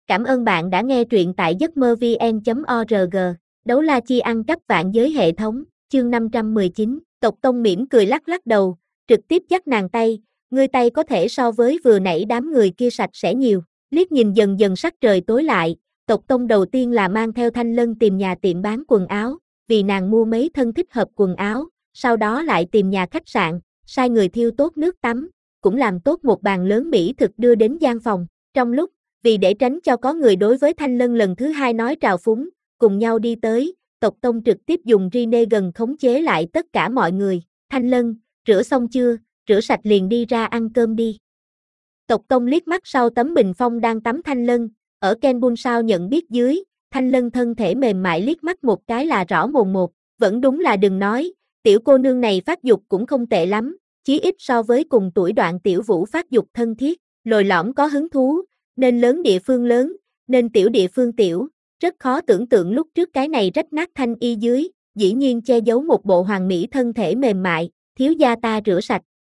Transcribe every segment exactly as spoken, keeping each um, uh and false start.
Cảm ơn bạn đã nghe truyện tại giấc mơ vn chấm org. Đấu la chi ăn cắp vạn giới hệ thống, chương năm trăm mười chín. Tộc Tông mỉm cười lắc lắc đầu, trực tiếp dắt nàng tay, ngươi tay có thể so với vừa nãy đám người kia sạch sẽ nhiều. Liếc nhìn dần dần sắc trời tối lại, Tộc Tông đầu tiên là mang theo Thanh Lân tìm nhà tiệm bán quần áo, vì nàng mua mấy thân thích hợp quần áo, sau đó lại tìm nhà khách sạn, sai người thiêu tốt nước tắm, cũng làm tốt một bàn lớn mỹ thực đưa đến gian phòng. Trong lúc, vì để tránh cho có người đối với Thanh Lân lần thứ hai nói trào phúng, cùng nhau đi tới, Tộc Tông trực tiếp dùng Rene gần khống chế lại tất cả mọi người. Thanh Lân, rửa xong chưa, rửa sạch liền đi ra ăn cơm đi. Tộc Tông liếc mắt sau tấm bình phong đang tắm Thanh Lân, ở Ken Bun sao nhận biết dưới, Thanh Lân thân thể mềm mại liếc mắt một cái là rõ mồn một, vẫn đúng là đừng nói, tiểu cô nương này phát dục cũng không tệ lắm, chí ít so với cùng tuổi Đoạn Tiểu Vũ phát dục thân thiết, lồi lõm có hứng thú, nên lớn địa phương lớn, nên tiểu địa phương tiểu, rất khó tưởng tượng lúc trước cái này rách nát thanh y dưới, dĩ nhiên che giấu một bộ hoàn mỹ thân thể mềm mại, thiếu gia ta rửa sạch.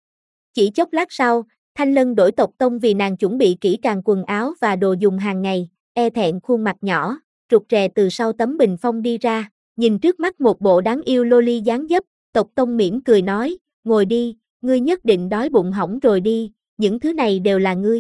Chỉ chốc lát sau, Thanh Lân đổi Tộc Tông vì nàng chuẩn bị kỹ càng quần áo và đồ dùng hàng ngày, e thẹn khuôn mặt nhỏ, rụt rè từ sau tấm bình phong đi ra, nhìn trước mắt một bộ đáng yêu loli dáng dấp, Tộc Tông mỉm cười nói, ngồi đi, ngươi nhất định đói bụng hỏng rồi đi, những thứ này đều là ngươi.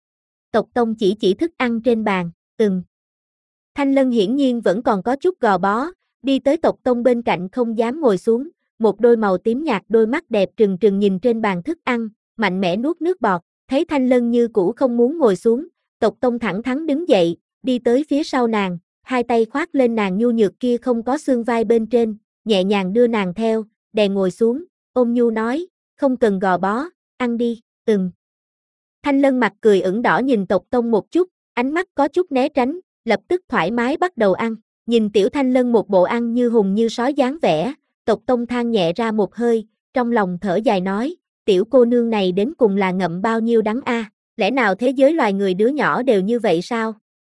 Tộc Tông chỉ chỉ thức ăn trên bàn, ừm. Thanh Lân hiển nhiên vẫn còn có chút gò bó, đi tới Tộc Tông bên cạnh không dám ngồi xuống, một đôi màu tím nhạt đôi mắt đẹp trừng trừng nhìn trên bàn thức ăn, mạnh mẽ nuốt nước bọt, thấy Thanh Lân như cũ không muốn ngồi xuống, Tộc Tông thẳng thắn đứng dậy, đi tới phía sau nàng, hai tay khoác lên nàng nhu nhược kia không có xương vai bên trên, nhẹ nhàng đưa nàng theo, đè ngồi xuống, ôm nhu nói, không cần gò bó, ăn đi, ừm. Thanh Lân mặt cười ửng đỏ nhìn Tộc Tông một chút, ánh mắt có chút né tránh, lập tức thoải mái bắt đầu ăn, nhìn tiểu Thanh Lân một bộ ăn như hùng như sói dáng vẻ, Tộc Tông than nhẹ ra một hơi, trong lòng thở dài nói, tiểu cô nương này đến cùng là ngậm bao nhiêu đắng a, à? Lẽ nào thế giới loài người đứa nhỏ đều như vậy sao?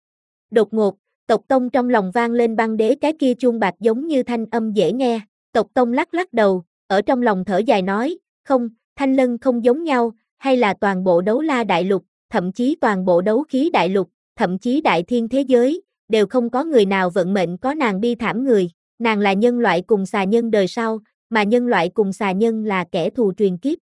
Đột ngột, Tộc Tông trong lòng vang lên băng đế cái kia chuông bạc giống như thanh âm dễ nghe, Tộc Tông lắc lắc đầu, ở trong lòng thở dài nói, không, Thanh Lân không giống nhau, hay là toàn bộ đấu la đại lục, thậm chí toàn bộ đấu khí đại lục, thậm chí đại thiên thế giới, đều không có người nào vận mệnh có nàng bi thảm người, nàng là nhân loại cùng xà nhân đời sau, mà nhân loại cùng xà nhân là kẻ thù truyền kiếp.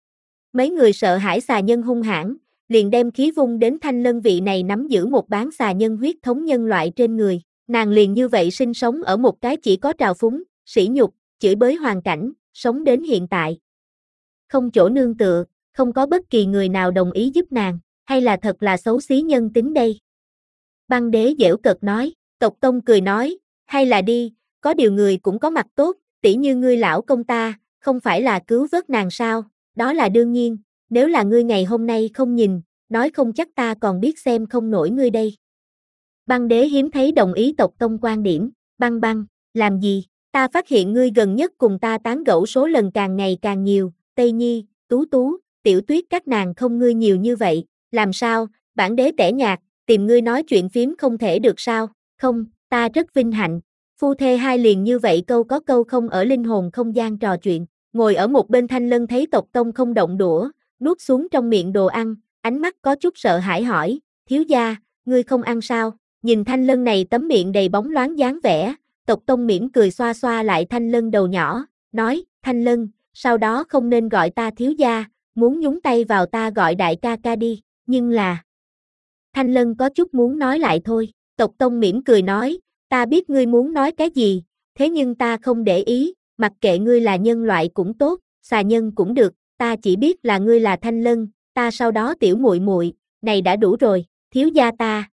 Mấy người sợ hãi xà nhân hung hãn, liền đem khí vung đến Thanh Lân vị này nắm giữ một bán xà nhân huyết thống nhân loại trên người, nàng liền như vậy sinh sống ở một cái chỉ có trào phúng, sỉ nhục, chửi bới hoàn cảnh, sống đến hiện tại. Không chỗ nương tựa, không có bất kỳ người nào đồng ý giúp nàng, hay là thật là xấu xí nhân tính đây. Băng đế giễu cợt nói, Tộc Tông cười nói, hay là đi, có điều người cũng có mặt tốt, tỉ như ngươi lão công ta, không phải là cứu vớt nàng sao, đó là đương nhiên, nếu là ngươi ngày hôm nay không nhìn, nói không chắc ta còn biết xem không nổi ngươi đây. Băng đế hiếm thấy đồng ý Tộc Tông quan điểm, băng băng, làm gì, ta phát hiện ngươi gần nhất cùng ta tán gẫu số lần càng ngày càng nhiều, Tây Nhi, Tú Tú, Tiểu Tuyết các nàng không ngươi nhiều như vậy, làm sao, bản đế tẻ nhạt, tìm ngươi nói chuyện phím không thể được sao, không, ta rất vinh hạnh, phu thê hai liền như vậy câu có câu không ở linh hồn không gian trò chuyện, ngồi ở một bên Thanh Lân thấy Tộc Tông không động đũa, nuốt xuống trong miệng đồ ăn, ánh mắt có chút sợ hãi hỏi, thiếu gia, ngươi không ăn sao, nhìn Thanh Lân này tấm miệng đầy bóng loáng dáng vẻ, Tộc Tông mỉm cười xoa xoa lại Thanh Lân đầu nhỏ, nói, Thanh Lân, sau đó không nên gọi ta thiếu gia, muốn nhúng tay vào ta gọi đại ca ca đi, nhưng là... Thanh Lân có chút muốn nói lại thôi, Tộc Tông mỉm cười nói, ta biết ngươi muốn nói cái gì, thế nhưng ta không để ý, mặc kệ ngươi là nhân loại cũng tốt, xà nhân cũng được, ta chỉ biết là ngươi là Thanh Lân, ta sau đó tiểu muội muội, này đã đủ rồi, thiếu gia ta.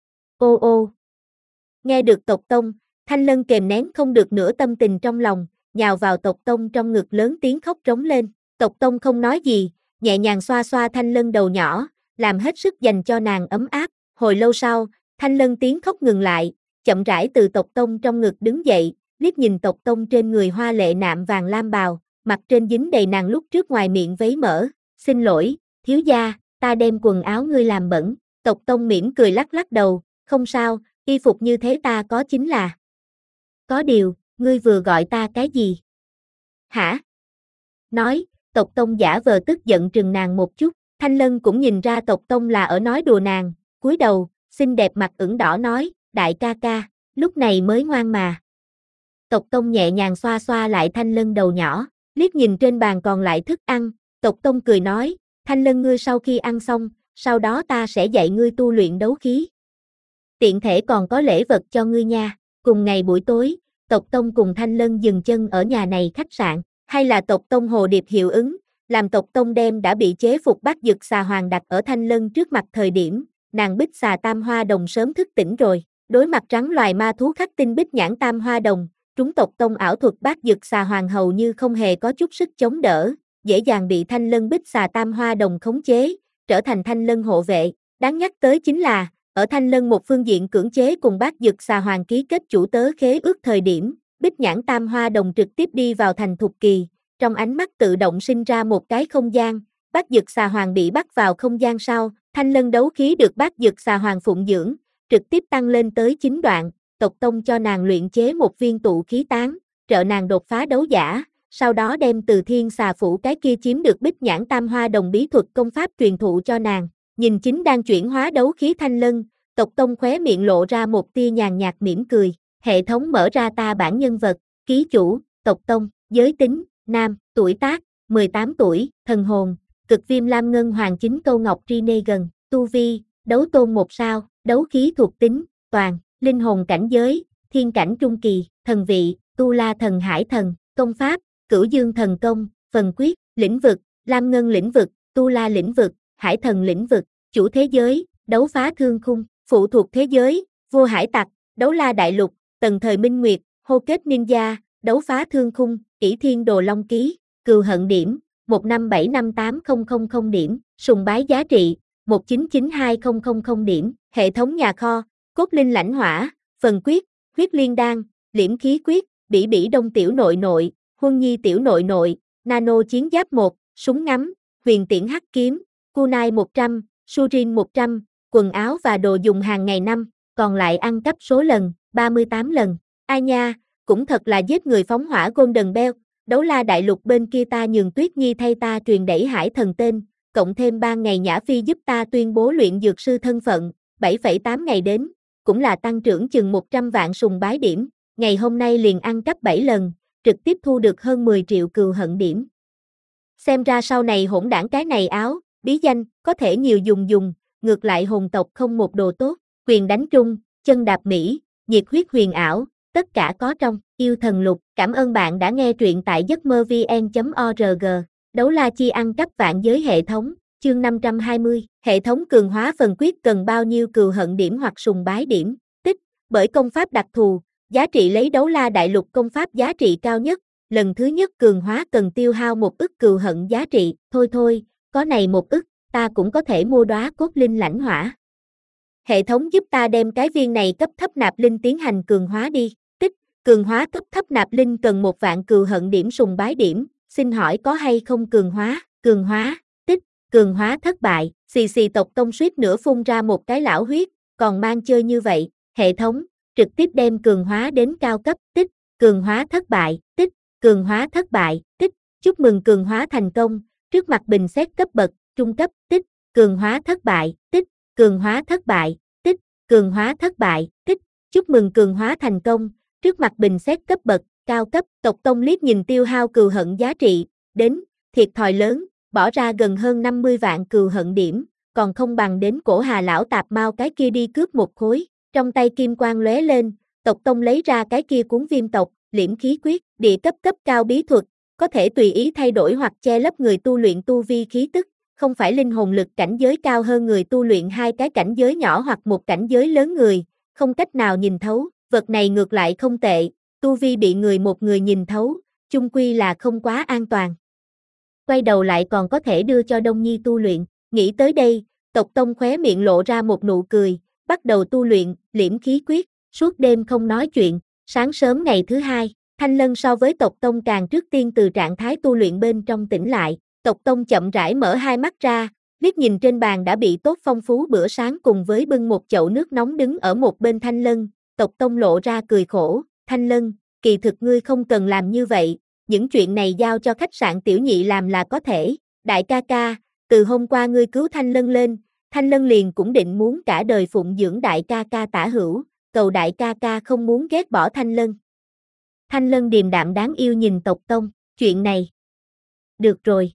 Ô ô. Nghe được Tộc Tông, Thanh Lân kềm nén không được nửa tâm tình trong lòng, nhào vào Tộc Tông trong ngực lớn tiếng khóc trống lên, Tộc Tông không nói gì, nhẹ nhàng xoa xoa Thanh Lân đầu nhỏ, làm hết sức dành cho nàng ấm áp, hồi lâu sau, Thanh Lân tiếng khóc ngừng lại, chậm rãi từ Tộc Tông trong ngực đứng dậy, liếc nhìn Tộc Tông trên người hoa lệ nạm vàng lam bào, mặt trên dính đầy nàng lúc trước ngoài miệng vấy mỡ, xin lỗi, thiếu gia, ta đem quần áo ngươi làm bẩn, Tộc Tông mỉm cười lắc lắc đầu, không sao, y phục như thế ta có chính là. Có điều, ngươi vừa gọi ta cái gì? Hả? Nói, Tộc Tông giả vờ tức giận trừng nàng một chút, Thanh Lân cũng nhìn ra Tộc Tông là ở nói đùa nàng, cúi đầu, xinh đẹp mặt ửng đỏ nói, đại ca ca, lúc này mới ngoan mà. Tộc Tông nhẹ nhàng xoa xoa lại Thanh Lân đầu nhỏ, liếc nhìn trên bàn còn lại thức ăn, Tộc Tông cười nói, Thanh Lân ngươi sau khi ăn xong, sau đó ta sẽ dạy ngươi tu luyện đấu khí. Tiện thể còn có lễ vật cho ngươi nha. Cùng ngày buổi tối, Tộc Tông cùng Thanh Lân dừng chân ở nhà này khách sạn, hay là Tộc Tông hồ điệp hiệu ứng, làm Tộc Tông đem đã bị chế phục Bát Dực Xà Hoàng đặt ở Thanh Lân trước mặt thời điểm, nàng Bích Xà Tam Hoa Đồng sớm thức tỉnh rồi, đối mặt trắng loài ma thú khắc tinh Bích Nhãn Tam Hoa Đồng, chúng Tộc Tông ảo thuật Bát Dực Xà Hoàng hầu như không hề có chút sức chống đỡ, dễ dàng bị Thanh Lân Bích Xà Tam Hoa Đồng khống chế, trở thành Thanh Lân hộ vệ. Đáng nhắc tới chính là, ở Thanh Lân một phương diện cưỡng chế cùng Bát Dực Xà Hoàng ký kết chủ tớ khế ước thời điểm, Bích Nhãn Tam Hoa Đồng trực tiếp đi vào thành thục kỳ, trong ánh mắt tự động sinh ra một cái không gian, Bát Dực Xà Hoàng bị bắt vào không gian sau, Thanh Lân đấu khí được Bát Dực Xà Hoàng phụng dưỡng, trực tiếp tăng lên tới chín đoạn, Tộc Tông cho nàng luyện chế một viên tụ khí tán, trợ nàng đột phá đấu giả, sau đó đem từ Thiên Xà Phủ cái kia chiếm được Bích Nhãn Tam Hoa Đồng bí thuật công pháp truyền thụ cho nàng. Nhìn chính đang chuyển hóa đấu khí Thanh Lân, Tộc Tông khóe miệng lộ ra một tia nhàn nhạt mỉm cười, hệ thống mở ra ta bản nhân vật, ký chủ, Tộc Tông, giới tính, nam, tuổi tác, mười tám tuổi, thần hồn, cực viêm lam ngân hoàng chính câu ngọc Rine gần, tu vi, đấu tôn một sao, đấu khí thuộc tính, toàn, linh hồn cảnh giới, thiên cảnh trung kỳ, thần vị, tu la thần hải thần, công pháp, cửu dương thần công, phần quyết, lĩnh vực, lam ngân lĩnh vực, tu la lĩnh vực, hải thần lĩnh vực, chủ thế giới, đấu phá thương khung, phụ thuộc thế giới, vua hải tặc, đấu la đại lục, tần thời minh nguyệt, hô kết ninja, đấu phá thương khung, ỷ thiên đồ long ký, cừu hận điểm, một năm bảy năm tám không không không điểm, sùng bái giá trị, một chín chín hai không không không điểm, hệ thống nhà kho, cốt linh lãnh hỏa, phần quyết, huyết liên đan, liễm khí quyết, bỉ bỉ đông tiểu nội nội, huân nhi tiểu nội nội, nano chiến giáp một, súng ngắm, huyền tiễn hắc kiếm, kunai một trăm, surin một trăm, quần áo và đồ dùng hàng ngày năm, còn lại ăn cắp số lần, ba mươi tám lần. Ai nha, cũng thật là giết người phóng hỏa Golden Bell, đấu la đại lục bên kia ta nhường Tuyết Nhi thay ta truyền đẩy hải thần tên, cộng thêm ba ngày Nhã Phi giúp ta tuyên bố luyện dược sư thân phận, bảy phẩy tám ngày đến, cũng là tăng trưởng chừng một trăm vạn sùng bái điểm, ngày hôm nay liền ăn cắp bảy lần, trực tiếp thu được hơn mười triệu cừu hận điểm. Xem ra sau này hỗn đảng cái này áo, bí danh, có thể nhiều dùng dùng, ngược lại hồn tộc không một đồ tốt, quyền đánh trung, chân đạp Mỹ, nhiệt huyết huyền ảo, tất cả có trong, yêu thần lục, cảm ơn bạn đã nghe truyện tại giấc mơ vn chấm org, đấu la chi ăn cắp vạn giới hệ thống, chương năm trăm hai mươi, hệ thống cường hóa phần quyết cần bao nhiêu cừu hận điểm hoặc sùng bái điểm, tích, bởi công pháp đặc thù, giá trị lấy đấu la đại lục công pháp giá trị cao nhất, lần thứ nhất cường hóa cần tiêu hao một ức cừu hận giá trị, thôi thôi, có này một ức, ta cũng có thể mua đóa cốt linh lãnh hỏa. Hệ thống giúp ta đem cái viên này cấp thấp nạp linh tiến hành cường hóa đi, tích, cường hóa cấp thấp nạp linh cần một vạn cừu hận điểm sùng bái điểm, xin hỏi có hay không cường hóa, cường hóa, tích, cường hóa thất bại, xì xì Tộc Tông suýt nữa phun ra một cái lão huyết, còn mang chơi như vậy, hệ thống, trực tiếp đem cường hóa đến cao cấp, tích, cường hóa thất bại, tích, cường hóa thất bại, tích, chúc mừng cường hóa thành công, trước mặt bình xét cấp bậc, trung cấp, tích, cường hóa thất bại, tích, cường hóa thất bại, tích, cường hóa thất bại, tích, chúc mừng cường hóa thành công, trước mặt bình xét cấp bậc, cao cấp, Tộc Tông liếc nhìn tiêu hao cừu hận giá trị, đến, thiệt thòi lớn, bỏ ra gần hơn năm mươi vạn cừu hận điểm, còn không bằng đến cổ Hà lão tạp mau cái kia đi cướp một khối, trong tay kim quang lóe lên, Tộc Tông lấy ra cái kia cuốn viêm tộc, liễm khí quyết, địa cấp cấp cao bí thuật, có thể tùy ý thay đổi hoặc che lấp người tu luyện tu vi khí tức, không phải linh hồn lực cảnh giới cao hơn người tu luyện hai cái cảnh giới nhỏ hoặc một cảnh giới lớn người, không cách nào nhìn thấu, vật này ngược lại không tệ, tu vi bị người một người nhìn thấu, chung quy là không quá an toàn. Quay đầu lại còn có thể đưa cho Đông Nhi tu luyện, nghĩ tới đây, Tộc Tông khóe miệng lộ ra một nụ cười, bắt đầu tu luyện, liễm khí quyết, suốt đêm không nói chuyện, sáng sớm ngày thứ hai, Thanh Lân so với Tộc Tông càng trước tiên từ trạng thái tu luyện bên trong tỉnh lại, Tộc Tông chậm rãi mở hai mắt ra, liếc nhìn trên bàn đã bị tốt phong phú bữa sáng cùng với bưng một chậu nước nóng đứng ở một bên Thanh Lân, Tộc Tông lộ ra cười khổ, Thanh Lân, kỳ thực ngươi không cần làm như vậy, những chuyện này giao cho khách sạn tiểu nhị làm là có thể, đại ca ca, từ hôm qua ngươi cứu Thanh Lân lên, Thanh Lân liền cũng định muốn cả đời phụng dưỡng đại ca ca Tả Hữu, cầu đại ca ca không muốn ghét bỏ Thanh Lân. Thanh Lân điềm đạm đáng yêu nhìn Tộc Tông, chuyện này. Được rồi.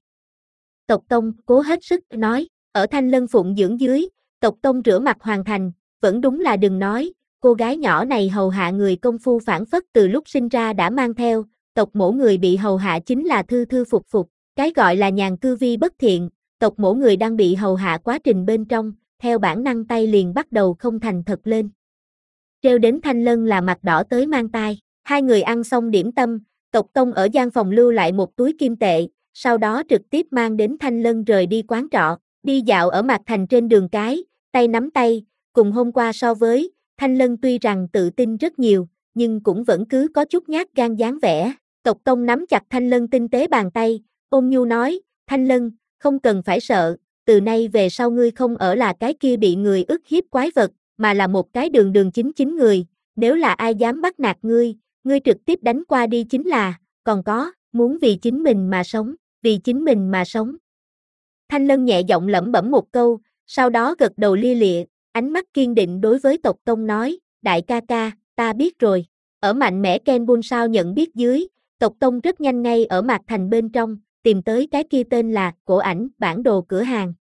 Tộc Tông cố hết sức nói, ở Thanh Lân phụng dưỡng dưới, Tộc Tông rửa mặt hoàn thành, vẫn đúng là đừng nói, cô gái nhỏ này hầu hạ người công phu phản phất từ lúc sinh ra đã mang theo, tộc mổ người bị hầu hạ chính là thư thư phục phục, cái gọi là nhàn cư vi bất thiện, tộc mổ người đang bị hầu hạ quá trình bên trong, theo bản năng tay liền bắt đầu không thành thật lên. Treo đến Thanh Lân là mặt đỏ tới mang tai, hai người ăn xong điểm tâm, Tộc Tông ở gian phòng lưu lại một túi kim tệ, sau đó trực tiếp mang đến Thanh Lân rời đi quán trọ, đi dạo ở Mạc Thành trên đường cái, tay nắm tay, cùng hôm qua so với, Thanh Lân tuy rằng tự tin rất nhiều, nhưng cũng vẫn cứ có chút nhát gan dáng vẻ. Tộc Tông nắm chặt Thanh Lân tinh tế bàn tay, ôn nhu nói, Thanh Lân, không cần phải sợ, từ nay về sau ngươi không ở là cái kia bị người ức hiếp quái vật, mà là một cái đường đường chính chính người, nếu là ai dám bắt nạt ngươi, ngươi trực tiếp đánh qua đi chính là, còn có, muốn vì chính mình mà sống, vì chính mình mà sống. Thanh Lân nhẹ giọng lẩm bẩm một câu, sau đó gật đầu lia lịa, ánh mắt kiên định đối với Tộc Tông nói, đại ca ca, ta biết rồi. Ở mạnh mẽ Ken Bun sao nhận biết dưới, Tộc Tông rất nhanh ngay ở Mạc Thành bên trong, tìm tới cái kia tên là Cổ Ảnh bản đồ cửa hàng.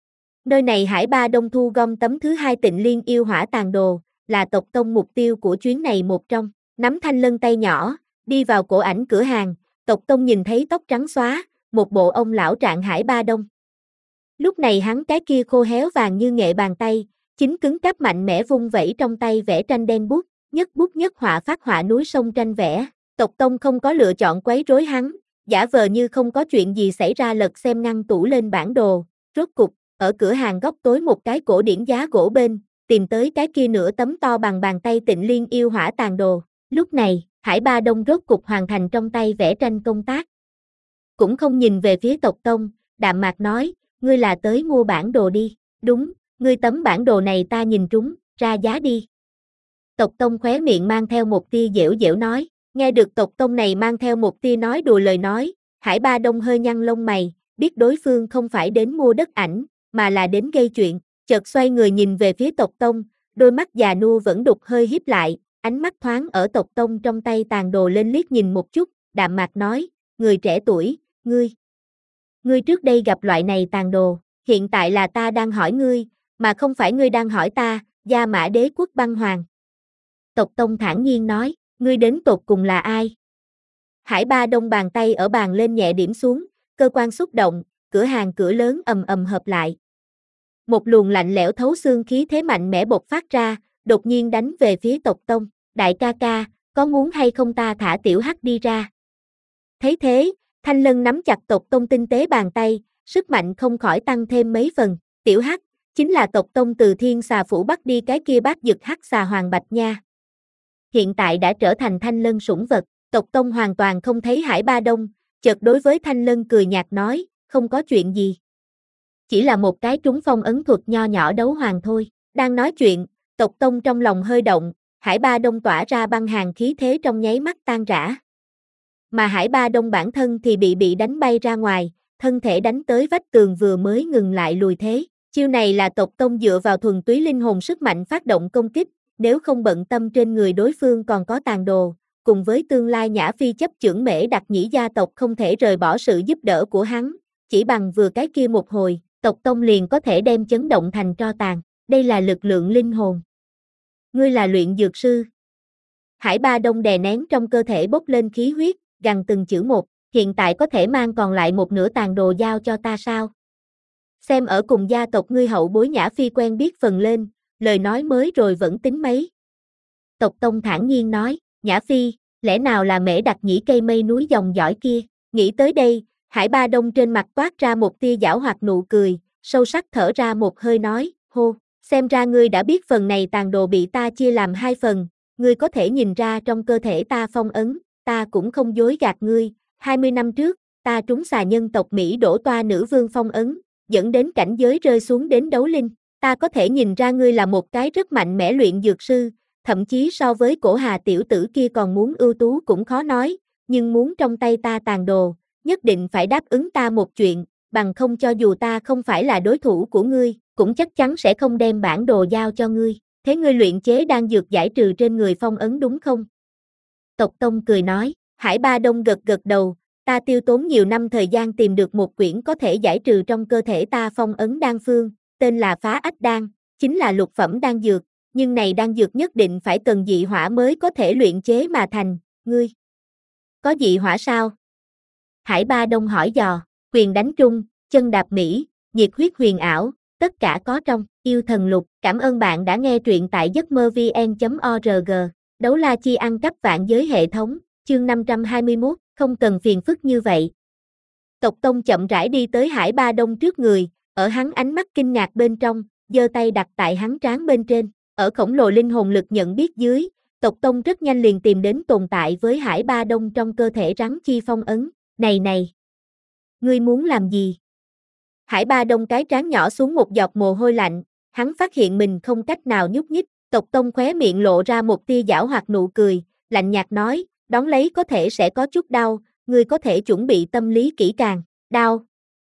Nơi này Hải Ba Đông thu gom tấm thứ hai Tịnh Liên yêu hỏa tàn đồ, là Tộc Tông mục tiêu của chuyến này một trong. Nắm Thanh Lân tay nhỏ, đi vào Cổ Ảnh cửa hàng, Tộc Tông nhìn thấy tóc trắng xóa, một bộ ông lão trạng Hải Ba Đông. Lúc này hắn cái kia khô héo vàng như nghệ bàn tay, chính cứng cáp mạnh mẽ vung vẩy trong tay vẽ tranh đen bút, nhất bút nhất họa phát họa núi sông tranh vẽ. Tộc Tông không có lựa chọn quấy rối hắn, giả vờ như không có chuyện gì xảy ra lật xem ngăn tủ lên bản đồ, rốt cục, ở cửa hàng góc tối một cái cổ điển giá gỗ bên, tìm tới cái kia nửa tấm to bằng bàn tay Tịnh Liên yêu hỏa tàn đồ. Lúc này, Hải Ba Đông rốt cục hoàn thành trong tay vẽ tranh công tác. Cũng không nhìn về phía Tộc Tông, đạm mạc nói, ngươi là tới mua bản đồ đi, đúng, ngươi tấm bản đồ này ta nhìn trúng, ra giá đi. Tộc Tông khóe miệng mang theo một tia dẻo dẻo nói, nghe được Tộc Tông này mang theo một tia nói đùa lời nói, Hải Ba Đông hơi nhăn lông mày, biết đối phương không phải đến mua đất ảnh, mà là đến gây chuyện, chợt xoay người nhìn về phía Tộc Tông, đôi mắt già nua vẫn đục hơi híp lại, ánh mắt thoáng ở Tộc Tông trong tay tàn đồ lên liếc nhìn một chút, đạm mạc nói, người trẻ tuổi, ngươi. Ngươi trước đây gặp loại này tàn đồ, hiện tại là ta đang hỏi ngươi, mà không phải ngươi đang hỏi ta, Gia Mã Đế quốc băng hoàng. Tộc Tông thản nhiên nói, ngươi đến tột cùng là ai? Hải Ba Đông bàn tay ở bàn lên nhẹ điểm xuống, cơ quan xúc động, cửa hàng cửa lớn ầm ầm hợp lại. Một luồng lạnh lẽo thấu xương khí thế mạnh mẽ bộc phát ra, đột nhiên đánh về phía Tộc Tông, đại ca ca, có muốn hay không ta thả tiểu hắc đi ra? Thấy thế, Thanh Lân nắm chặt Tộc Tông tinh tế bàn tay, sức mạnh không khỏi tăng thêm mấy phần, tiểu hắc, chính là Tộc Tông từ Thiên Xà Phủ bắt đi cái kia bát dực hắc xà Hoàng Bạch nha. Hiện tại đã trở thành Thanh Lân sủng vật, Tộc Tông hoàn toàn không thấy Hải Ba Đông, chợt đối với Thanh Lân cười nhạt nói, không có chuyện gì. Chỉ là một cái trúng phong ấn thuật nho nhỏ đấu hoàng thôi, đang nói chuyện, Tộc Tông trong lòng hơi động, Hải Ba Đông tỏa ra băng hàn khí thế trong nháy mắt tan rã. Mà Hải Ba Đông bản thân thì bị bị đánh bay ra ngoài, thân thể đánh tới vách tường vừa mới ngừng lại lùi thế. Chiêu này là Tộc Tông dựa vào thuần túy linh hồn sức mạnh phát động công kích, nếu không bận tâm trên người đối phương còn có tàn đồ, cùng với tương lai Nhã Phi chấp chưởng Mễ Đặc Nhĩ gia tộc không thể rời bỏ sự giúp đỡ của hắn, chỉ bằng vừa cái kia một hồi, Tộc Tông liền có thể đem chấn động thành tro tàn, đây là lực lượng linh hồn. Ngươi là luyện dược sư. Hải Ba Đông đè nén trong cơ thể bốc lên khí huyết, gằn từng chữ một, hiện tại có thể mang còn lại một nửa tàn đồ giao cho ta sao? Xem ở cùng gia tộc ngươi hậu bối Nhã Phi quen biết phần lên, lời nói mới rồi vẫn tính mấy. Tộc Tông thản nhiên nói, Nhã Phi, lẽ nào là Mễ Đặc Nhĩ cây mây núi dòng dõi kia? Nghĩ tới đây, Hải Ba Đông trên mặt toát ra một tia giảo hoạt nụ cười, sâu sắc thở ra một hơi nói, hô, xem ra ngươi đã biết phần này tàn đồ bị ta chia làm hai phần, ngươi có thể nhìn ra trong cơ thể ta phong ấn, ta cũng không dối gạt ngươi, hai mươi năm trước, ta trúng xà nhân tộc Mỹ đổ toa nữ vương phong ấn, dẫn đến cảnh giới rơi xuống đến đấu linh, ta có thể nhìn ra ngươi là một cái rất mạnh mẽ luyện dược sư, thậm chí so với Cổ Hà tiểu tử kia còn muốn ưu tú cũng khó nói, nhưng muốn trong tay ta tàn đồ, nhất định phải đáp ứng ta một chuyện, bằng không cho dù ta không phải là đối thủ của ngươi, cũng chắc chắn sẽ không đem bản đồ giao cho ngươi. Thế ngươi luyện chế đan dược giải trừ trên người phong ấn đúng không? Tộc Tông cười nói, Hải Ba Đông gật gật đầu, ta tiêu tốn nhiều năm thời gian tìm được một quyển có thể giải trừ trong cơ thể ta phong ấn đan phương, tên là Phá Ách Đan, chính là lục phẩm đan dược, nhưng này đan dược nhất định phải cần dị hỏa mới có thể luyện chế mà thành, ngươi có dị hỏa sao? Hải Ba Đông hỏi dò, quyền đánh trung, chân đạp Mỹ, nhiệt huyết huyền ảo, tất cả có trong yêu thần lục. Cảm ơn bạn đã nghe truyện tại giấc mơ vn chấm org. Đấu la chi ăn cắp vạn giới hệ thống, chương năm trăm hai mươi mốt, không cần phiền phức như vậy. Tộc Tông chậm rãi đi tới Hải Ba Đông trước người, ở hắn ánh mắt kinh ngạc bên trong, giơ tay đặt tại hắn trán bên trên, ở khổng lồ linh hồn lực nhận biết dưới, Tộc Tông rất nhanh liền tìm đến tồn tại với Hải Ba Đông trong cơ thể rắn chi phong ấn, này này, ngươi muốn làm gì? Hải Ba Đông cái trán nhỏ xuống một giọt mồ hôi lạnh, hắn phát hiện mình không cách nào nhúc nhích, Tộc Tông khóe miệng lộ ra một tia giảo hoạt nụ cười, lạnh nhạt nói, đón lấy có thể sẽ có chút đau, ngươi có thể chuẩn bị tâm lý kỹ càng, đau.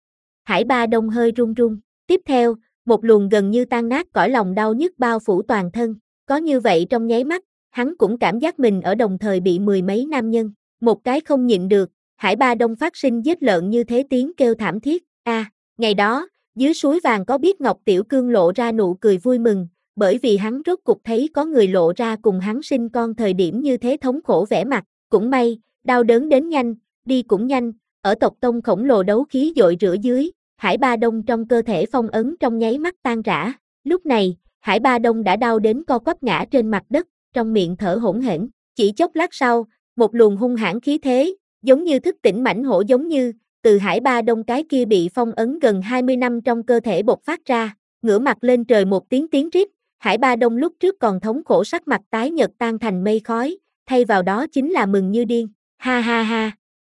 Hải Ba Đông hơi run run, tiếp theo, một luồng gần như tan nát cõi lòng đau nhức bao phủ toàn thân, có như vậy trong nháy mắt, hắn cũng cảm giác mình ở đồng thời bị mười mấy nam nhân, một cái không nhịn được, Hải Ba Đông phát sinh giết lợn như thế tiếng kêu thảm thiết, a, à, ngày đó, dưới suối vàng có biết Ngọc Tiểu Cương lộ ra nụ cười vui mừng, bởi vì hắn rốt cục thấy có người lộ ra cùng hắn sinh con thời điểm như thế thống khổ vẻ mặt, cũng may, đau đớn đến nhanh, đi cũng nhanh, ở Tộc Tông khổng lồ đấu khí dội rửa dưới, Hải Ba Đông trong cơ thể phong ấn trong nháy mắt tan rã, lúc này, Hải Ba Đông đã đau đến co quắp ngã trên mặt đất, trong miệng thở hổn hển, chỉ chốc lát sau, một luồng hung hãn khí thế, giống như thức tỉnh mãnh hổ giống như, từ Hải Ba Đông cái kia bị phong ấn gần hai mươi năm trong cơ thể bộc phát ra, ngửa mặt lên trời một tiếng tiếng rít, Hải Ba Đông lúc trước còn thống khổ sắc mặt tái nhợt tan thành mây khói, thay vào đó chính là mừng như điên, ha ha ha.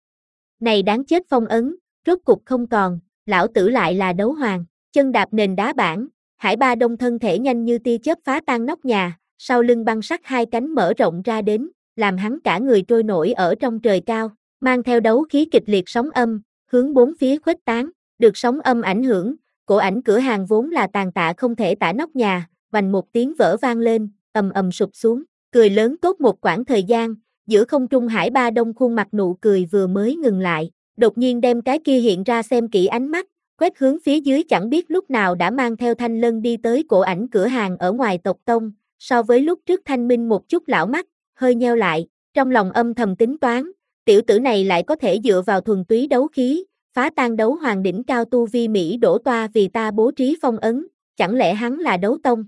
Này đáng chết phong ấn, rốt cục không còn, lão tử lại là đấu hoàng, chân đạp nền đá bản, Hải Ba Đông thân thể nhanh như tia chớp phá tan nóc nhà, sau lưng băng sắt hai cánh mở rộng ra đến, làm hắn cả người trôi nổi ở trong trời cao, mang theo đấu khí kịch liệt sóng âm, hướng bốn phía khuếch tán, được sóng âm ảnh hưởng, cổ ảnh cửa hàng vốn là tàn tạ không thể tả nóc nhà, vành một tiếng vỡ vang lên, ầm ầm sụp xuống, cười lớn tốt một quãng thời gian, giữa không trung Hải Ba Đông khuôn mặt nụ cười vừa mới ngừng lại, đột nhiên đem cái kia hiện ra xem kỹ ánh mắt, quét hướng phía dưới chẳng biết lúc nào đã mang theo Thanh Lân đi tới cổ ảnh cửa hàng ở ngoài Tộc Tông, so với lúc trước thanh minh một chút lão mắt, hơi nheo lại, trong lòng âm thầm tính toán, tiểu tử này lại có thể dựa vào thuần túy đấu khí, phá tan đấu hoàng đỉnh cao tu vi Mỹ đổ toa vì ta bố trí phong ấn, chẳng lẽ hắn là đấu tông?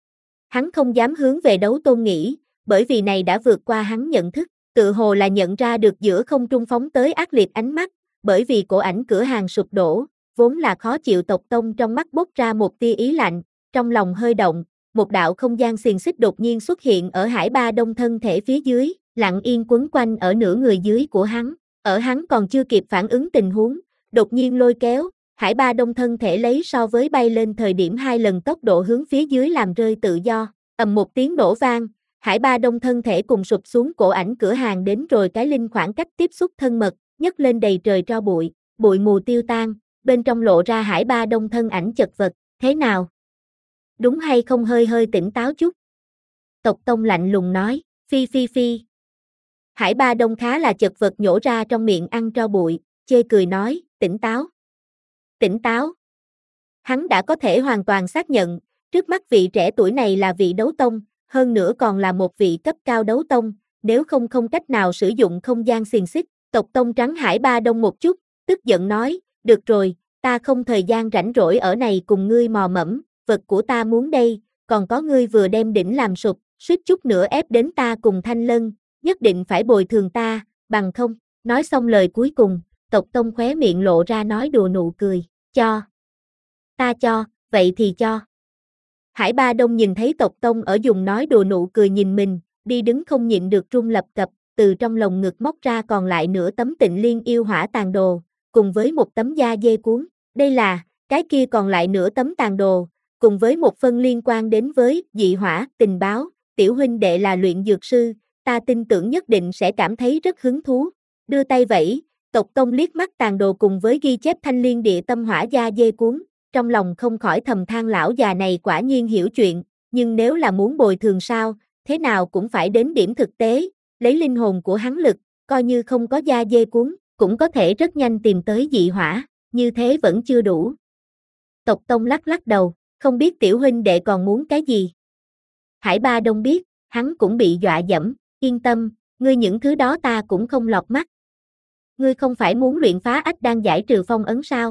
Hắn không dám hướng về đấu tôn nghĩ, bởi vì này đã vượt qua hắn nhận thức, tự hồ là nhận ra được giữa không trung phóng tới ác liệt ánh mắt, bởi vì cổ ảnh cửa hàng sụp đổ, vốn là khó chịu Tộc Tông trong mắt bốc ra một tia ý lạnh, trong lòng hơi động, một đạo không gian xiềng xích đột nhiên xuất hiện ở Hải Ba Đông thân thể phía dưới, lặng yên quấn quanh ở nửa người dưới của hắn, ở hắn còn chưa kịp phản ứng tình huống, đột nhiên lôi kéo, Hải Ba Đông thân thể lấy so với bay lên thời điểm hai lần tốc độ hướng phía dưới làm rơi tự do, ầm một tiếng nổ vang, Hải Ba Đông thân thể cùng sụp xuống cổ ảnh cửa hàng đến rồi cái linh khoảng cách tiếp xúc thân mật, nhấc lên đầy trời tro bụi, bụi mù tiêu tan, bên trong lộ ra Hải Ba Đông thân ảnh chật vật, thế nào? Đúng hay không hơi hơi tỉnh táo chút? Tộc Tông lạnh lùng nói, phi phi phi. Hải Ba Đông khá là chật vật nhổ ra trong miệng ăn tro bụi, chê cười nói, tỉnh táo. Tỉnh táo. Hắn đã có thể hoàn toàn xác nhận, trước mắt vị trẻ tuổi này là vị đấu tông, hơn nữa còn là một vị cấp cao đấu tông, nếu không không cách nào sử dụng không gian xiềng xích. Tộc Tông trắng Hải Ba Đông một chút, tức giận nói, được rồi, ta không thời gian rảnh rỗi ở này cùng ngươi mò mẫm, vật của ta muốn đây, còn có ngươi vừa đem đỉnh làm sụp, suýt chút nữa ép đến ta cùng Thanh Lân, nhất định phải bồi thường ta, bằng không, nói xong lời cuối cùng, Tộc Tông khóe miệng lộ ra nói đùa nụ cười, cho. Ta cho, vậy thì cho. Hải Ba Đông nhìn thấy Tộc Tông ở dùng nói đùa nụ cười nhìn mình, đi đứng không nhịn được run lập cập, từ trong lồng ngực móc ra còn lại nửa tấm Tịnh Liên yêu hỏa tàn đồ, cùng với một tấm da dê cuốn, đây là, cái kia còn lại nửa tấm tàn đồ, cùng với một phân liên quan đến với dị hỏa, tình báo, tiểu huynh đệ là luyện dược sư, ta tin tưởng nhất định sẽ cảm thấy rất hứng thú, đưa tay vẫy, Tộc Tông liếc mắt tàn đồ cùng với ghi chép Thanh Liên địa tâm hỏa da dê cuốn, trong lòng không khỏi thầm than lão già này quả nhiên hiểu chuyện, nhưng nếu là muốn bồi thường sao, thế nào cũng phải đến điểm thực tế, lấy linh hồn của hắn lực, coi như không có da dê cuốn, cũng có thể rất nhanh tìm tới dị hỏa, như thế vẫn chưa đủ. Tộc Tông lắc lắc đầu, không biết tiểu huynh đệ còn muốn cái gì. Hải Ba Đông biết, hắn cũng bị dọa dẫm, yên tâm, ngươi những thứ đó ta cũng không lọt mắt. Ngươi không phải muốn luyện phá ách đang giải trừ phong ấn sao?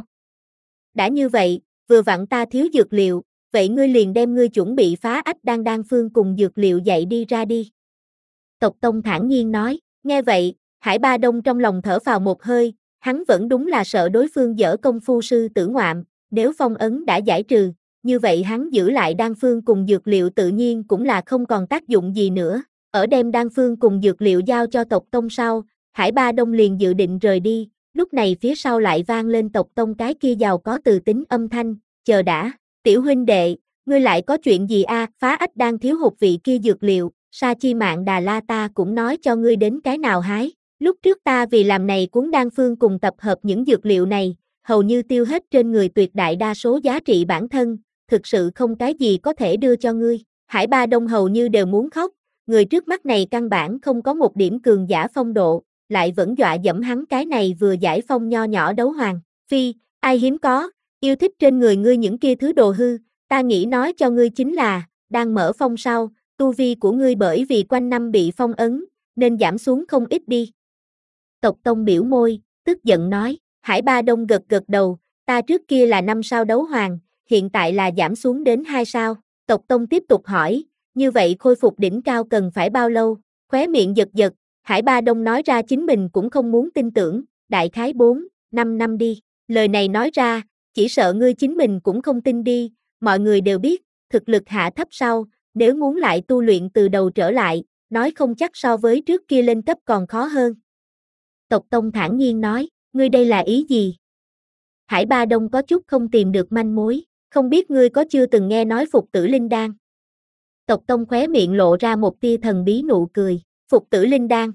Đã như vậy, vừa vặn ta thiếu dược liệu, vậy ngươi liền đem ngươi chuẩn bị phá ách đan đan phương cùng dược liệu dạy đi ra đi. Tộc Tông thản nhiên nói, nghe vậy, Hải Ba Đông trong lòng thở phào một hơi, hắn vẫn đúng là sợ đối phương dở công phu sư tử ngoạm, nếu phong ấn đã giải trừ, như vậy hắn giữ lại đan phương cùng dược liệu tự nhiên cũng là không còn tác dụng gì nữa. Ở đem đan phương cùng dược liệu giao cho tộc Tông sau, Hải Ba Đông liền dự định rời đi, lúc này phía sau lại vang lên tộc Tông cái kia giàu có từ tính âm thanh, chờ đã, tiểu huynh đệ, ngươi lại có chuyện gì a? À? Phá ách đang thiếu hụt vị kia dược liệu, Sa Chi Mạng Đà La ta cũng nói cho ngươi đến cái nào hái, lúc trước ta vì làm này cuốn đan phương cùng tập hợp những dược liệu này, hầu như tiêu hết trên người tuyệt đại đa số giá trị bản thân, thực sự không cái gì có thể đưa cho ngươi. Hải Ba Đông hầu như đều muốn khóc, người trước mắt này căn bản không có một điểm cường giả phong độ, lại vẫn dọa dẫm hắn cái này vừa giải phong nho nhỏ đấu hoàng. Phi, ai hiếm có, yêu thích trên người ngươi những kia thứ đồ hư, ta nghĩ nói cho ngươi chính là, đang mở phong sau, tu vi của ngươi bởi vì quanh năm bị phong ấn, nên giảm xuống không ít đi. Tộc Tông biểu môi, tức giận nói, Hải Ba Đông gật gật đầu, ta trước kia là năm sao đấu hoàng, hiện tại là giảm xuống đến hai sao. Tộc Tông tiếp tục hỏi, như vậy khôi phục đỉnh cao cần phải bao lâu? Khóe miệng giật giật, Hải Ba Đông nói ra chính mình cũng không muốn tin tưởng, đại khái bốn, năm năm đi. Lời này nói ra, chỉ sợ ngươi chính mình cũng không tin đi, mọi người đều biết, thực lực hạ thấp sau, nếu muốn lại tu luyện từ đầu trở lại, nói không chắc so với trước kia lên cấp còn khó hơn. Tộc Tông thản nhiên nói, ngươi đây là ý gì? Hải Ba Đông có chút không tìm được manh mối, không biết ngươi có chưa từng nghe nói Phục Tử Linh Đan? Tộc Tông khóe miệng lộ ra một tia thần bí nụ cười, Phục Tử Linh Đan.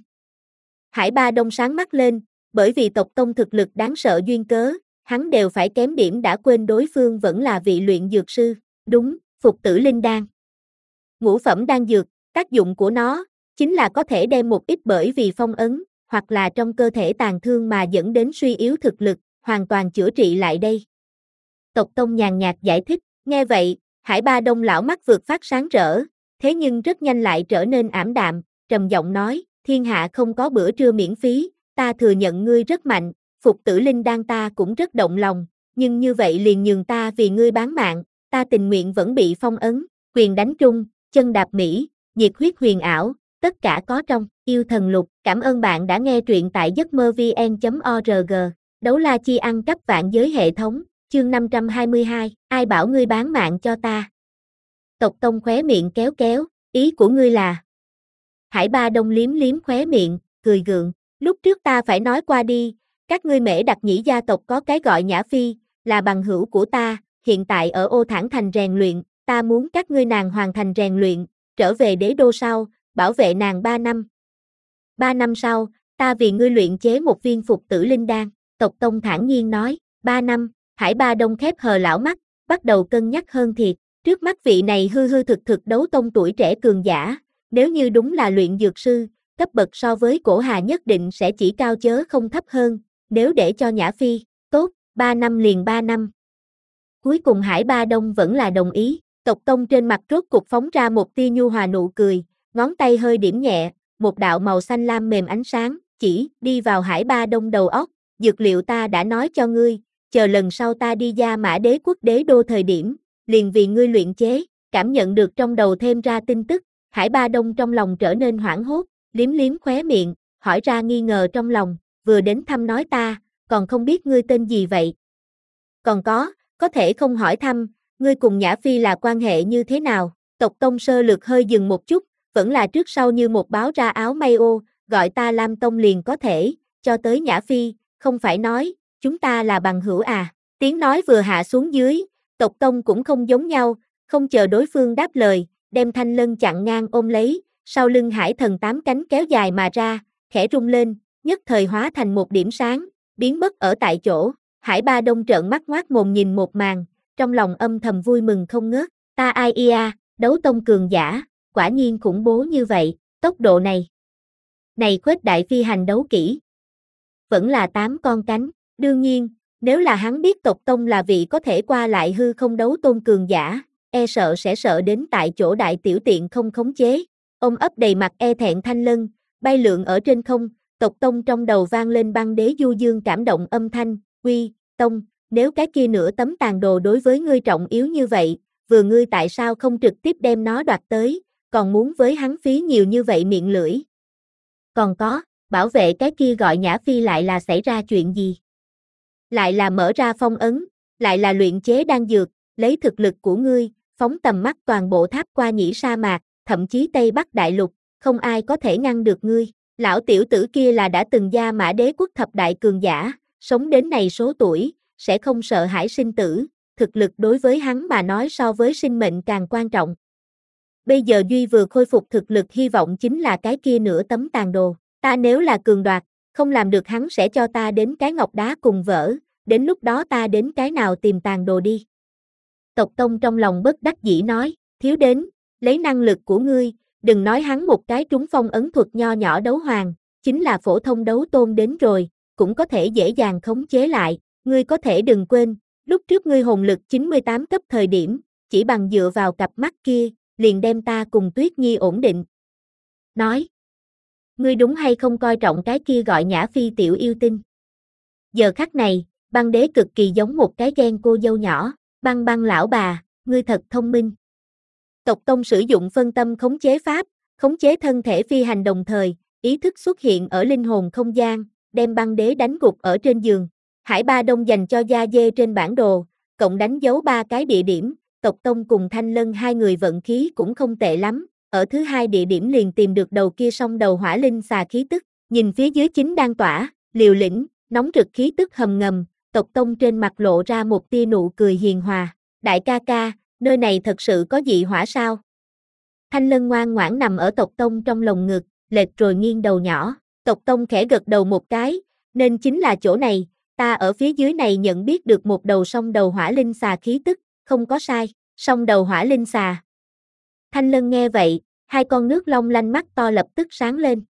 Hải Ba Đông sáng mắt lên, bởi vì tộc Tông thực lực đáng sợ duyên cớ, hắn đều phải kém điểm đã quên đối phương vẫn là vị luyện dược sư, đúng, Phục Tử Linh Đan. Ngũ phẩm đan dược, tác dụng của nó, chính là có thể đem một ít bởi vì phong ấn, hoặc là trong cơ thể tàn thương mà dẫn đến suy yếu thực lực, hoàn toàn chữa trị lại đây. Tộc Tông nhàn nhạt giải thích, nghe vậy, Hải Ba Đông lão mắt vượt phát sáng rỡ, thế nhưng rất nhanh lại trở nên ảm đạm, trầm giọng nói, thiên hạ không có bữa trưa miễn phí, ta thừa nhận ngươi rất mạnh, Phục Tử Linh Đan ta cũng rất động lòng, nhưng như vậy liền nhường ta vì ngươi bán mạng, ta tình nguyện vẫn bị phong ấn, quyền đánh trung, chân đạp Mỹ, nhiệt huyết huyền ảo, tất cả có trong Yêu Thần Lục. Cảm ơn bạn đã nghe truyện tại giấc mơ vn chấm org. Đấu la chi ăn cắp vạn giới hệ thống, chương năm trăm hai mươi hai, ai bảo ngươi bán mạng cho ta? Tộc Tông khóe miệng kéo kéo, ý của ngươi là? Hải Ba Đông liếm liếm khóe miệng, cười gượng, lúc trước ta phải nói qua đi, các ngươi Mễ Đặc Nhĩ gia tộc có cái gọi Nhã Phi, là bằng hữu của ta, hiện tại ở Ô Thản Thành rèn luyện, ta muốn các ngươi nàng hoàn thành rèn luyện, trở về đế đô sau, bảo vệ nàng ba năm. Ba năm sau, ta vì ngươi luyện chế một viên Phục Tử Linh Đan, tộc Tông thản nhiên nói, ba năm, Hải Ba Đông khép hờ lão mắt, bắt đầu cân nhắc hơn thiệt, trước mắt vị này hư hư thực thực đấu tông tuổi trẻ cường giả, nếu như đúng là luyện dược sư, cấp bậc so với Cổ Hà nhất định sẽ chỉ cao chớ không thấp hơn, nếu để cho Nhã Phi, tốt, ba năm liền ba năm. Cuối cùng Hải Ba Đông vẫn là đồng ý, tộc Tông trên mặt rốt cục phóng ra một tia nhu hòa nụ cười, ngón tay hơi điểm nhẹ, một đạo màu xanh lam mềm ánh sáng, chỉ đi vào Hải Ba Đông đầu óc, dược liệu ta đã nói cho ngươi, chờ lần sau ta đi Gia Mã Đế quốc đế đô thời điểm, liền vì ngươi luyện chế, cảm nhận được trong đầu thêm ra tin tức, Hải Ba Đông trong lòng trở nên hoảng hốt, liếm liếm khóe miệng, hỏi ra nghi ngờ trong lòng, vừa đến thăm nói ta, còn không biết ngươi tên gì vậy? Còn có, có thể không hỏi thăm, ngươi cùng Nhã Phi là quan hệ như thế nào? Tộc Tông sơ lược hơi dừng một chút, vẫn là trước sau như một báo ra áo may ô, gọi ta Lam Tông liền có thể, cho tới Nhã Phi, không phải nói, chúng ta là bằng hữu à? Tiếng nói vừa hạ xuống dưới, tộc Tông cũng không giống nhau, không chờ đối phương đáp lời, đem thanh lân chặn ngang ôm lấy, sau lưng Hải Thần tám cánh kéo dài mà ra, khẽ rung lên, nhất thời hóa thành một điểm sáng, biến mất ở tại chỗ. Hải Ba Đông trợn mắt ngoác mồm nhìn một màn, trong lòng âm thầm vui mừng không ngớt, ta ai ia, đấu tông cường giả, quả nhiên khủng bố như vậy, tốc độ này. Này khuếch đại phi hành đấu kỹ. Vẫn là tám con cánh, đương nhiên, nếu là hắn biết tộc tông là vị có thể qua lại hư không đấu tôn cường giả, e sợ sẽ sợ đến tại chỗ đại tiểu tiện không khống chế. Ôm ấp đầy mặt e thẹn Thanh Lân, bay lượn ở trên không, tộc tông trong đầu vang lên băng đế du dương cảm động âm thanh, uy, tông, nếu cái kia nửa tấm tàn đồ đối với ngươi trọng yếu như vậy, vừa ngươi tại sao không trực tiếp đem nó đoạt tới, còn muốn với hắn phí nhiều như vậy miệng lưỡi. Còn có, bảo vệ cái kia gọi Nhã Phi lại là xảy ra chuyện gì? Lại là mở ra phong ấn, lại là luyện chế đan dược, lấy thực lực của ngươi, phóng tầm mắt toàn bộ tháp qua nhĩ sa mạc, thậm chí Tây Bắc Đại Lục, không ai có thể ngăn được ngươi. Lão tiểu tử kia là đã từng gia mã đế quốc thập đại cường giả, sống đến này số tuổi, sẽ không sợ hãi sinh tử, thực lực đối với hắn mà nói so với sinh mệnh càng quan trọng. Bây giờ Duy vừa khôi phục thực lực hy vọng chính là cái kia nửa tấm tàn đồ, ta nếu là cường đoạt, không làm được hắn sẽ cho ta đến cái ngọc đá cùng vỡ, đến lúc đó ta đến cái nào tìm tàn đồ đi. Tộc Tông trong lòng bất đắc dĩ nói, thiếu đến, lấy năng lực của ngươi, đừng nói hắn một cái trúng phong ấn thuật nho nhỏ đấu hoàng, chính là phổ thông đấu tôn đến rồi, cũng có thể dễ dàng khống chế lại, ngươi có thể đừng quên, lúc trước ngươi hồn lực chín mươi tám cấp thời điểm, chỉ bằng dựa vào cặp mắt kia, liền đem ta cùng Tuyết Nhi ổn định. Nói, ngươi đúng hay không coi trọng cái kia gọi Nhã Phi tiểu yêu tinh. Giờ khắc này, băng đế cực kỳ giống một cái ghen cô dâu nhỏ, băng băng lão bà, ngươi thật thông minh. Tộc Tông sử dụng phân tâm khống chế pháp, khống chế thân thể phi hành đồng thời, ý thức xuất hiện ở linh hồn không gian, đem băng đế đánh gục ở trên giường. Hải Ba Đông dành cho Gia Dê trên bản đồ, cộng đánh dấu ba cái địa điểm, Tộc Tông cùng Thanh Lân hai người vận khí cũng không tệ lắm, ở thứ hai địa điểm liền tìm được đầu kia song đầu hỏa linh xà khí tức, nhìn phía dưới chính đang tỏa, liều lĩnh, nóng rực khí tức hầm ngầm, Tộc Tông trên mặt lộ ra một tia nụ cười hiền hòa, đại ca ca, nơi này thật sự có dị hỏa sao? Thanh Lân ngoan ngoãn nằm ở Tộc Tông trong lồng ngực, lệch rồi nghiêng đầu nhỏ, Tộc Tông khẽ gật đầu một cái, nên chính là chỗ này, ta ở phía dưới này nhận biết được một đầu song đầu hỏa linh xà khí tức, không có sai, song đầu hỏa linh xà. Thanh Lân nghe vậy, hai con nước long lanh mắt to lập tức sáng lên.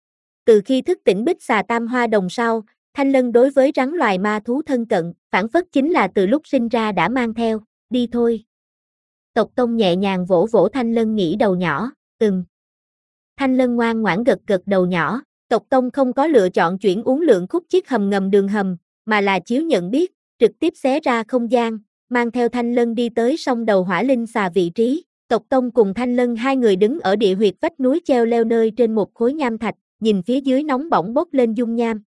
Từ khi thức tỉnh bích xà tam hoa đồng sau, Thanh Lân đối với rắn loài ma thú thân cận, phản phất chính là từ lúc sinh ra đã mang theo, đi thôi. Tộc Tông nhẹ nhàng vỗ vỗ Thanh Lân nghĩ đầu nhỏ, ừm. Thanh Lân ngoan ngoãn gật gật đầu nhỏ, Tộc Tông không có lựa chọn chuyển uốn lượn khúc chiết hầm ngầm đường hầm, mà là chiếu nhận biết, trực tiếp xé ra không gian, mang theo Thanh Lân đi tới sông đầu hỏa linh xà vị trí. Tộc Tông cùng Thanh Lân hai người đứng ở địa huyệt vách núi treo leo nơi trên một khối nham thạch, nhìn phía dưới nóng bỏng bốc lên dung nham.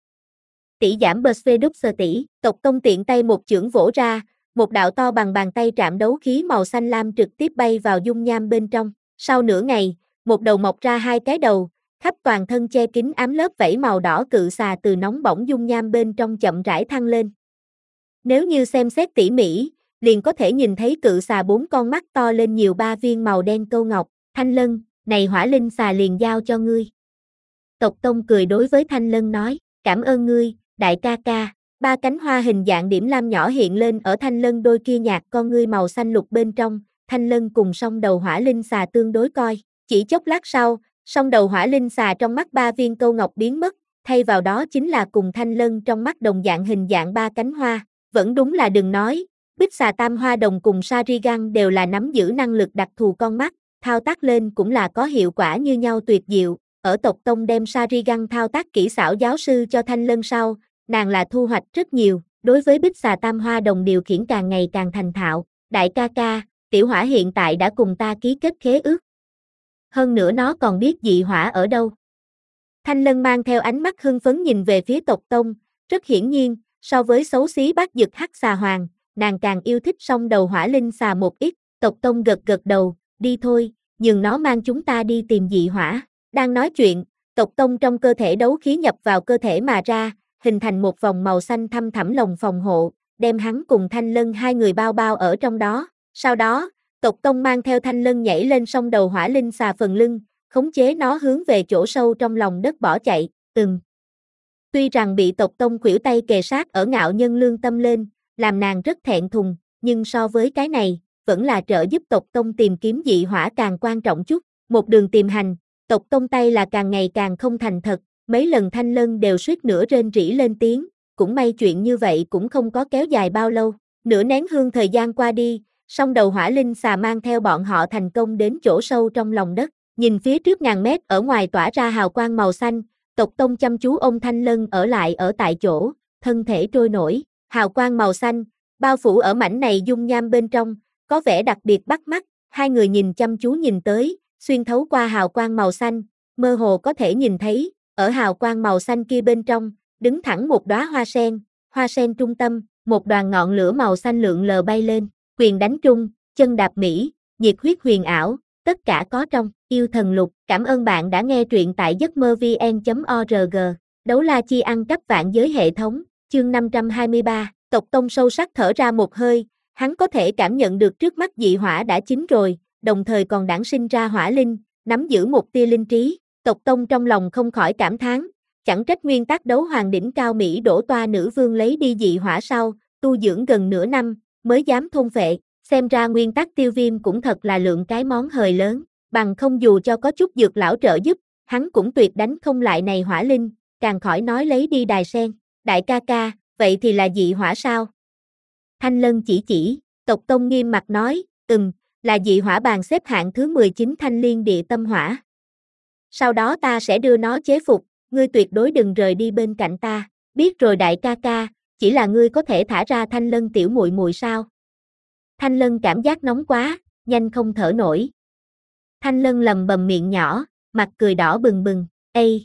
Tỷ giảm Berspheduxer tỷ, Tộc Tông tiện tay một chưởng vỗ ra, một đạo to bằng bàn tay trạm đấu khí màu xanh lam trực tiếp bay vào dung nham bên trong. Sau nửa ngày, một đầu mọc ra hai cái đầu, khắp toàn thân che kín ám lớp vảy màu đỏ cự xà từ nóng bỏng dung nham bên trong chậm rãi thăng lên. Nếu như xem xét tỉ mỉ, liền có thể nhìn thấy cự xà bốn con mắt to lên nhiều ba viên màu đen câu ngọc. Thanh Lân, này hỏa linh xà liền giao cho ngươi. Tộc Tông cười đối với Thanh Lân nói, cảm ơn ngươi, đại ca ca. Ba cánh hoa hình dạng điểm lam nhỏ hiện lên ở Thanh Lân đôi kia nhạt con ngươi màu xanh lục bên trong, Thanh Lân cùng song đầu hỏa linh xà tương đối coi. Chỉ chốc lát sau, song đầu hỏa linh xà trong mắt ba viên câu ngọc biến mất, thay vào đó chính là cùng Thanh Lân trong mắt đồng dạng hình dạng ba cánh hoa. Vẫn đúng là đừng nói, bích xà tam hoa đồng cùng Sharingan đều là nắm giữ năng lực đặc thù con mắt, thao tác lên cũng là có hiệu quả như nhau tuyệt diệu. Ở Tộc Tông đem Sharingan thao tác kỹ xảo giáo sư cho Thanh Lân sau, nàng là thu hoạch rất nhiều, đối với bích xà tam hoa đồng điều khiển càng ngày càng thành thạo. Đại ca ca, tiểu hỏa hiện tại đã cùng ta ký kết khế ước. Hơn nữa nó còn biết dị hỏa ở đâu. Thanh Lân mang theo ánh mắt hưng phấn nhìn về phía Tộc Tông, rất hiển nhiên, so với xấu xí bát dực hắc xà hoàng, nàng càng yêu thích song đầu hỏa linh xà một ít. Tộc Tông gật gật đầu, đi thôi, nhường nó mang chúng ta đi tìm dị hỏa. Đang nói chuyện, Tộc Tông trong cơ thể đấu khí nhập vào cơ thể mà ra, hình thành một vòng màu xanh thăm thẳm lồng phòng hộ, đem hắn cùng Thanh Lân hai người bao bao ở trong đó. Sau đó, Tộc Tông mang theo Thanh Lân nhảy lên song đầu hỏa linh xà phần lưng, khống chế nó hướng về chỗ sâu trong lòng đất bỏ chạy. Ừm. Tuy rằng bị Tộc Tông khuỷu tay kề sát ở ngạo nhân lương tâm lên, làm nàng rất thẹn thùng, nhưng so với cái này, vẫn là trợ giúp tộc tông tìm kiếm dị hỏa càng quan trọng chút. Một đường tìm hành, tộc tông tay là càng ngày càng không thành thật, mấy lần Thanh Lân đều suýt nữa rên rỉ lên tiếng, cũng may chuyện như vậy cũng không có kéo dài bao lâu. Nửa nén hương thời gian qua đi, song đầu hỏa linh xà mang theo bọn họ thành công đến chỗ sâu trong lòng đất, nhìn phía trước ngàn mét ở ngoài tỏa ra hào quang màu xanh, tộc tông chăm chú ôm Thanh Lân ở lại ở tại chỗ, thân thể trôi nổi, hào quang màu xanh, bao phủ ở mảnh này dung nham bên trong, có vẻ đặc biệt bắt mắt, hai người nhìn chăm chú nhìn tới, xuyên thấu qua hào quang màu xanh, mơ hồ có thể nhìn thấy, ở hào quang màu xanh kia bên trong, đứng thẳng một đóa hoa sen, hoa sen trung tâm, một đoàn ngọn lửa màu xanh lượn lờ bay lên, quyền đánh trung, chân đạp mỹ, nhiệt huyết huyền ảo, tất cả có trong Yêu Thần Lục. Cảm ơn bạn đã nghe truyện tại giấc mơ vn chấm org. Đấu la chi ăn cắp vạn giới hệ thống, chương năm trăm hai mươi ba, tộc tông sâu sắc thở ra một hơi, hắn có thể cảm nhận được trước mắt dị hỏa đã chín rồi, đồng thời còn đản sinh ra hỏa linh, nắm giữ một tia linh trí, tộc tông trong lòng không khỏi cảm thán, chẳng trách nguyên tắc đấu hoàng đỉnh cao Mỹ đổ toa nữ vương lấy đi dị hỏa sau, tu dưỡng gần nửa năm, mới dám thôn phệ, xem ra nguyên tắc tiêu viêm cũng thật là lượng cái món hời lớn, bằng không dù cho có chút dược lão trợ giúp, hắn cũng tuyệt đánh không lại này hỏa linh, càng khỏi nói lấy đi đài sen, đại ca ca, vậy thì là dị hỏa sao? Thanh Lân chỉ chỉ, tộc tông nghiêm mặt nói, ừm, là dị hỏa bàn xếp hạng thứ mười chín thanh liên địa tâm hỏa. Sau đó ta sẽ đưa nó chế phục, ngươi tuyệt đối đừng rời đi bên cạnh ta, biết rồi đại ca ca, chỉ là ngươi có thể thả ra Thanh Lân tiểu muội muội sao? Thanh Lân cảm giác nóng quá, nhanh không thở nổi. Thanh Lân lầm bầm miệng nhỏ, mặt cười đỏ bừng bừng, ây.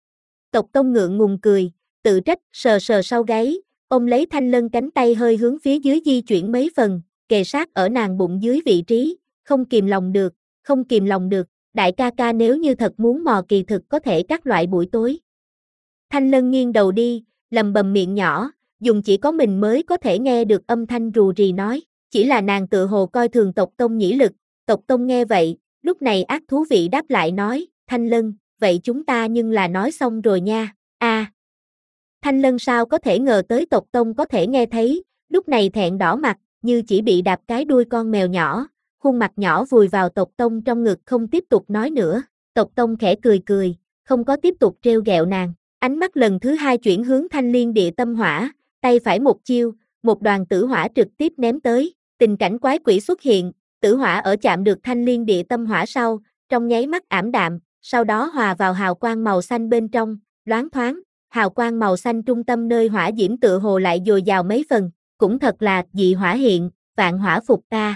Tộc tông ngượng ngùng cười, tự trách, sờ sờ sau gáy, ôm lấy Thanh Lân cánh tay hơi hướng phía dưới di chuyển mấy phần, kề sát ở nàng bụng dưới vị trí, không kìm lòng được, không kìm lòng được, đại ca ca nếu như thật muốn mò kỳ thực có thể các loại buổi tối. Thanh Lân nghiêng đầu đi, lầm bầm miệng nhỏ, dùng chỉ có mình mới có thể nghe được âm thanh rù rì nói, chỉ là nàng tự hồ coi thường tộc tông nhĩ lực, tộc tông nghe vậy, lúc này ác thú vị đáp lại nói, Thanh Lân, vậy chúng ta nhưng là nói xong rồi nha, a. À. Thanh Lân sao có thể ngờ tới tộc tông có thể nghe thấy, lúc này thẹn đỏ mặt, như chỉ bị đạp cái đuôi con mèo nhỏ, khuôn mặt nhỏ vùi vào tộc tông trong ngực không tiếp tục nói nữa, tộc tông khẽ cười cười, không có tiếp tục trêu ghẹo nàng, ánh mắt lần thứ hai chuyển hướng thanh liên địa tâm hỏa, tay phải một chiêu, một đoàn tử hỏa trực tiếp ném tới, tình cảnh quái quỷ xuất hiện, tử hỏa ở chạm được thanh liên địa tâm hỏa sau, trong nháy mắt ảm đạm, sau đó hòa vào hào quang màu xanh bên trong, loáng thoáng, hào quang màu xanh trung tâm nơi hỏa diễm tựa hồ lại dồi dào mấy phần, cũng thật là dị hỏa hiện, vạn hỏa phục ta.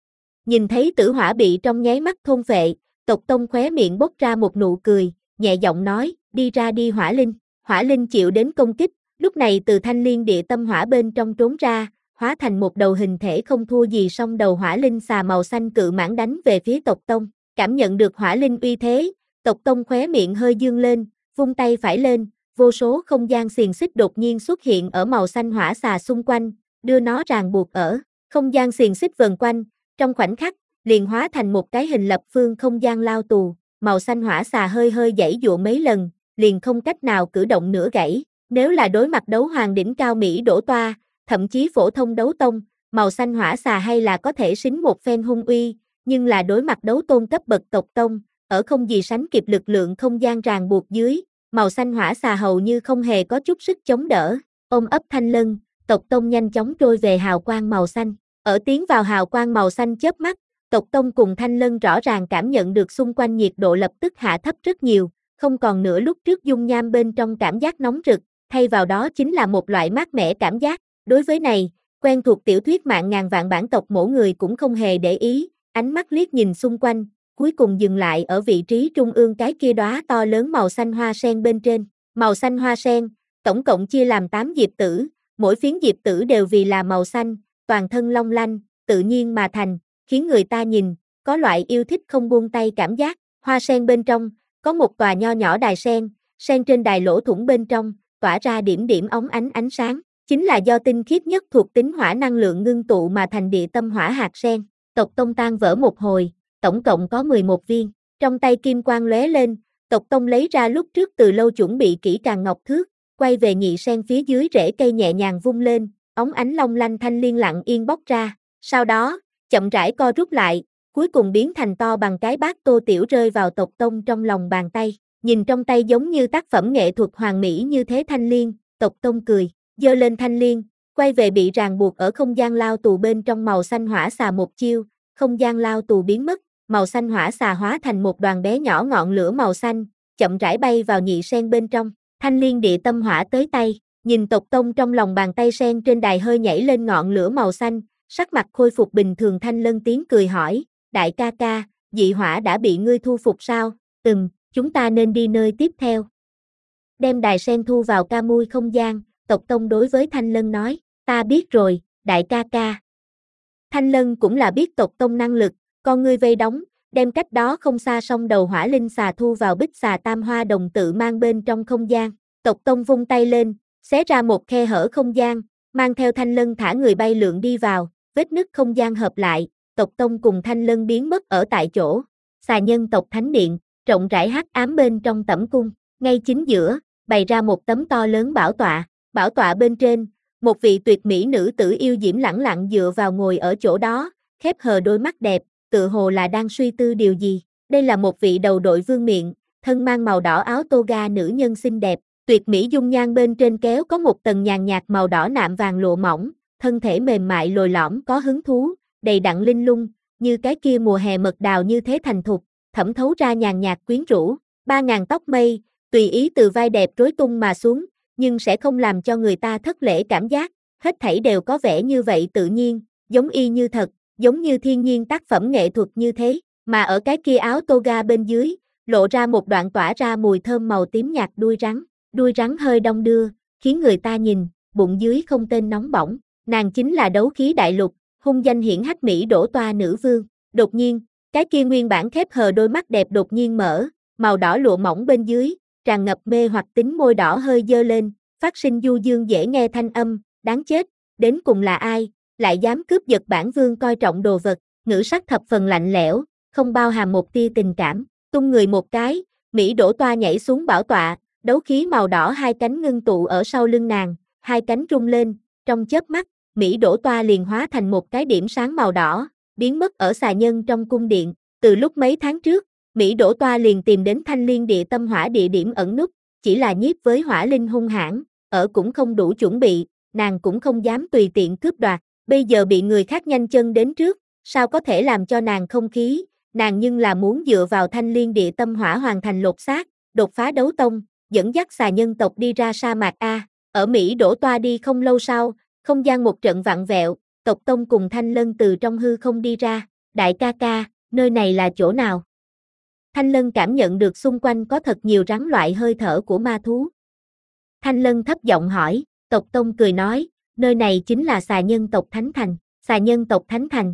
Nhìn thấy tử hỏa bị trong nháy mắt thôn phệ, tộc tông khóe miệng bốc ra một nụ cười, nhẹ giọng nói, đi ra đi hỏa linh, hỏa linh chịu đến công kích, lúc này từ thanh liên địa tâm hỏa bên trong trốn ra, hóa thành một đầu hình thể không thua gì song đầu hỏa linh xà màu xanh cự mãng đánh về phía tộc tông, cảm nhận được hỏa linh uy thế, tộc tông khóe miệng hơi dương lên, vung tay phải lên, vô số không gian xiềng xích đột nhiên xuất hiện ở màu xanh hỏa xà xung quanh, đưa nó ràng buộc ở, không gian xiềng xích vần quanh, trong khoảnh khắc, liền hóa thành một cái hình lập phương không gian lao tù, màu xanh hỏa xà hơi hơi giãy giụa mấy lần, liền không cách nào cử động nửa gãy, nếu là đối mặt đấu hoàng đỉnh cao Mỹ đổ toa, thậm chí phổ thông đấu tông, màu xanh hỏa xà hay là có thể xính một phen hung uy, nhưng là đối mặt đấu tôn cấp bậc tộc tông, ở không gì sánh kịp lực lượng không gian ràng buộc dưới, màu xanh hỏa xà hầu như không hề có chút sức chống đỡ, ôm ấp Thanh Lân, tộc tông nhanh chóng trôi về hào quang màu xanh, ở tiến vào hào quang màu xanh chớp mắt, tộc tông cùng Thanh Lân rõ ràng cảm nhận được xung quanh nhiệt độ lập tức hạ thấp rất nhiều, không còn nữa lúc trước dung nham bên trong cảm giác nóng rực, thay vào đó chính là một loại mát mẻ cảm giác, đối với này, quen thuộc tiểu thuyết mạng ngàn vạn bản tộc mỗi người cũng không hề để ý, ánh mắt liếc nhìn xung quanh, cuối cùng dừng lại ở vị trí trung ương cái kia đóa to lớn màu xanh hoa sen bên trên, màu xanh hoa sen, tổng cộng chia làm tám diệp tử, mỗi phiến diệp tử đều vì là màu xanh, toàn thân long lanh, tự nhiên mà thành, khiến người ta nhìn, có loại yêu thích không buông tay cảm giác, hoa sen bên trong, có một tòa nho nhỏ đài sen, sen trên đài lỗ thủng bên trong, tỏa ra điểm điểm óng ánh ánh sáng, chính là do tinh khiết nhất thuộc tính hỏa năng lượng ngưng tụ mà thành địa tâm hỏa hạt sen, tộc tông tan vỡ một hồi, tổng cộng có mười một viên, trong tay kim quang lóe lên, tộc tông lấy ra lúc trước từ lâu chuẩn bị kỹ càng ngọc thước, quay về nhị sen phía dưới rễ cây nhẹ nhàng vung lên, óng ánh long lanh thanh liên lặng yên bóc ra, sau đó, chậm rãi co rút lại, cuối cùng biến thành to bằng cái bát tô tiểu rơi vào Tộc Tông trong lòng bàn tay, nhìn trong tay giống như tác phẩm nghệ thuật hoàn mỹ như thế thanh liên, Tộc Tông cười, giơ lên thanh liên, quay về bị ràng buộc ở không gian lao tù bên trong màu xanh hỏa xà một chiêu, không gian lao tù biến mất, màu xanh hỏa xà hóa thành một đoàn bé nhỏ ngọn lửa màu xanh, chậm rãi bay vào nhị sen bên trong, thanh liên địa tâm hỏa tới tay, nhìn Tộc Tông trong lòng bàn tay sen trên đài hơi nhảy lên ngọn lửa màu xanh, sắc mặt khôi phục bình thường Thanh Lân tiếng cười hỏi, đại ca ca, dị hỏa đã bị ngươi thu phục sao? Ừm, chúng ta nên đi nơi tiếp theo. Đem đài sen thu vào ca mui không gian, Tộc Tông đối với Thanh Lân nói, ta biết rồi, đại ca ca. Thanh Lân cũng là biết Tộc Tông năng lực, con ngươi vây đóng, đem cách đó không xa sông đầu hỏa linh xà thu vào bích xà tam hoa đồng tự mang bên trong không gian. Tộc Tông vung tay lên, xé ra một khe hở không gian, mang theo Thanh Lân thả người bay lượn đi vào, vết nứt không gian hợp lại, Tộc Tông cùng Thanh Lân biến mất ở tại chỗ. Xà nhân tộc thánh điện, rộng rãi hắc ám bên trong tẩm cung, ngay chính giữa, bày ra một tấm to lớn bảo tọa, bảo tọa bên trên, một vị tuyệt mỹ nữ tử yêu diễm lẳng lặng dựa vào ngồi ở chỗ đó, khép hờ đôi mắt đẹp, tự hồ là đang suy tư điều gì. Đây là một vị đầu đội vương miện, thân mang màu đỏ áo toga nữ nhân xinh đẹp, tuyệt mỹ dung nhan bên trên kéo có một tầng nhàn nhạt màu đỏ nạm vàng lụa mỏng, thân thể mềm mại lồi lõm có hứng thú, đầy đặn linh lung, như cái kia mùa hè mật đào như thế thành thục, thẩm thấu ra nhàn nhạt quyến rũ, ba ngàn tóc mây, tùy ý từ vai đẹp rối tung mà xuống, nhưng sẽ không làm cho người ta thất lễ cảm giác, hết thảy đều có vẻ như vậy tự nhiên, giống y như thật, giống như thiên nhiên tác phẩm nghệ thuật như thế, mà ở cái kia áo toga bên dưới, lộ ra một đoạn tỏa ra mùi thơm màu tím nhạt đuôi rắn, đuôi rắn hơi đong đưa, khiến người ta nhìn, bụng dưới không tên nóng bỏng, nàng chính là đấu khí đại lục, hung danh hiển hách Mỹ đổ toa nữ vương. Đột nhiên, cái kia nguyên bản khép hờ đôi mắt đẹp đột nhiên mở, màu đỏ lụa mỏng bên dưới, tràn ngập mê hoặc tính môi đỏ hơi dơ lên, phát sinh du dương dễ nghe thanh âm, đáng chết, đến cùng là ai, lại dám cướp giật bản vương coi trọng đồ vật, ngữ sắc thập phần lạnh lẽo, không bao hàm một tia tình cảm, tung người một cái, Mỹ đổ toa nhảy xuống bảo tọa, đấu khí màu đỏ hai cánh ngưng tụ ở sau lưng nàng, hai cánh rung lên, trong chớp mắt, Mỹ đổ toa liền hóa thành một cái điểm sáng màu đỏ, biến mất ở xà nhân trong cung điện, từ lúc mấy tháng trước, Mỹ đổ toa liền tìm đến thanh liên địa tâm hỏa địa điểm ẩn núp, chỉ là nhiếp với hỏa linh hung hãn, ở cũng không đủ chuẩn bị, nàng cũng không dám tùy tiện cướp đoạt, bây giờ bị người khác nhanh chân đến trước, sao có thể làm cho nàng không khí, nàng nhưng là muốn dựa vào thanh liên địa tâm hỏa hoàn thành lột xác, đột phá đấu tông, dẫn dắt xà nhân tộc đi ra sa mạc A, ở Mỹ đổ toa đi không lâu sau, không gian một trận vặn vẹo, Tộc Tông cùng Thanh Lân từ trong hư không đi ra, đại ca ca, nơi này là chỗ nào? Thanh Lân cảm nhận được xung quanh có thật nhiều rắn loại hơi thở của ma thú. Thanh Lân thấp giọng hỏi, Tộc Tông cười nói, nơi này chính là xà nhân tộc Thánh Thành, xà nhân tộc Thánh Thành.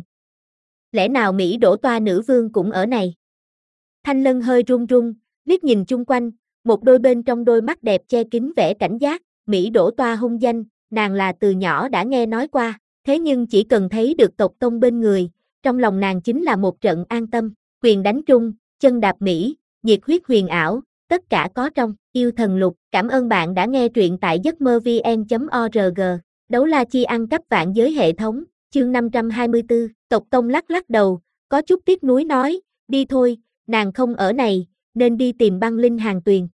Lẽ nào Mỹ đổ toa nữ vương cũng ở này? Thanh Lân hơi run run, liếc nhìn chung quanh, một đôi bên trong đôi mắt đẹp che kín vẻ cảnh giác, Mỹ đổ toa hung danh, nàng là từ nhỏ đã nghe nói qua, thế nhưng chỉ cần thấy được Tộc Tông bên người, trong lòng nàng chính là một trận an tâm, quyền đánh trung, chân đạp Mỹ, nhiệt huyết huyền ảo, tất cả có trong Yêu Thần Lục. Cảm ơn bạn đã nghe truyện tại giấc mơ vn chấm org. Đấu la chi ăn cắp vạn giới hệ thống, chương năm trăm hai mươi tư, Tộc Tông lắc lắc đầu, có chút tiếc nuối nói, đi thôi, nàng không ở này, nên đi tìm băng linh hàng tuyền.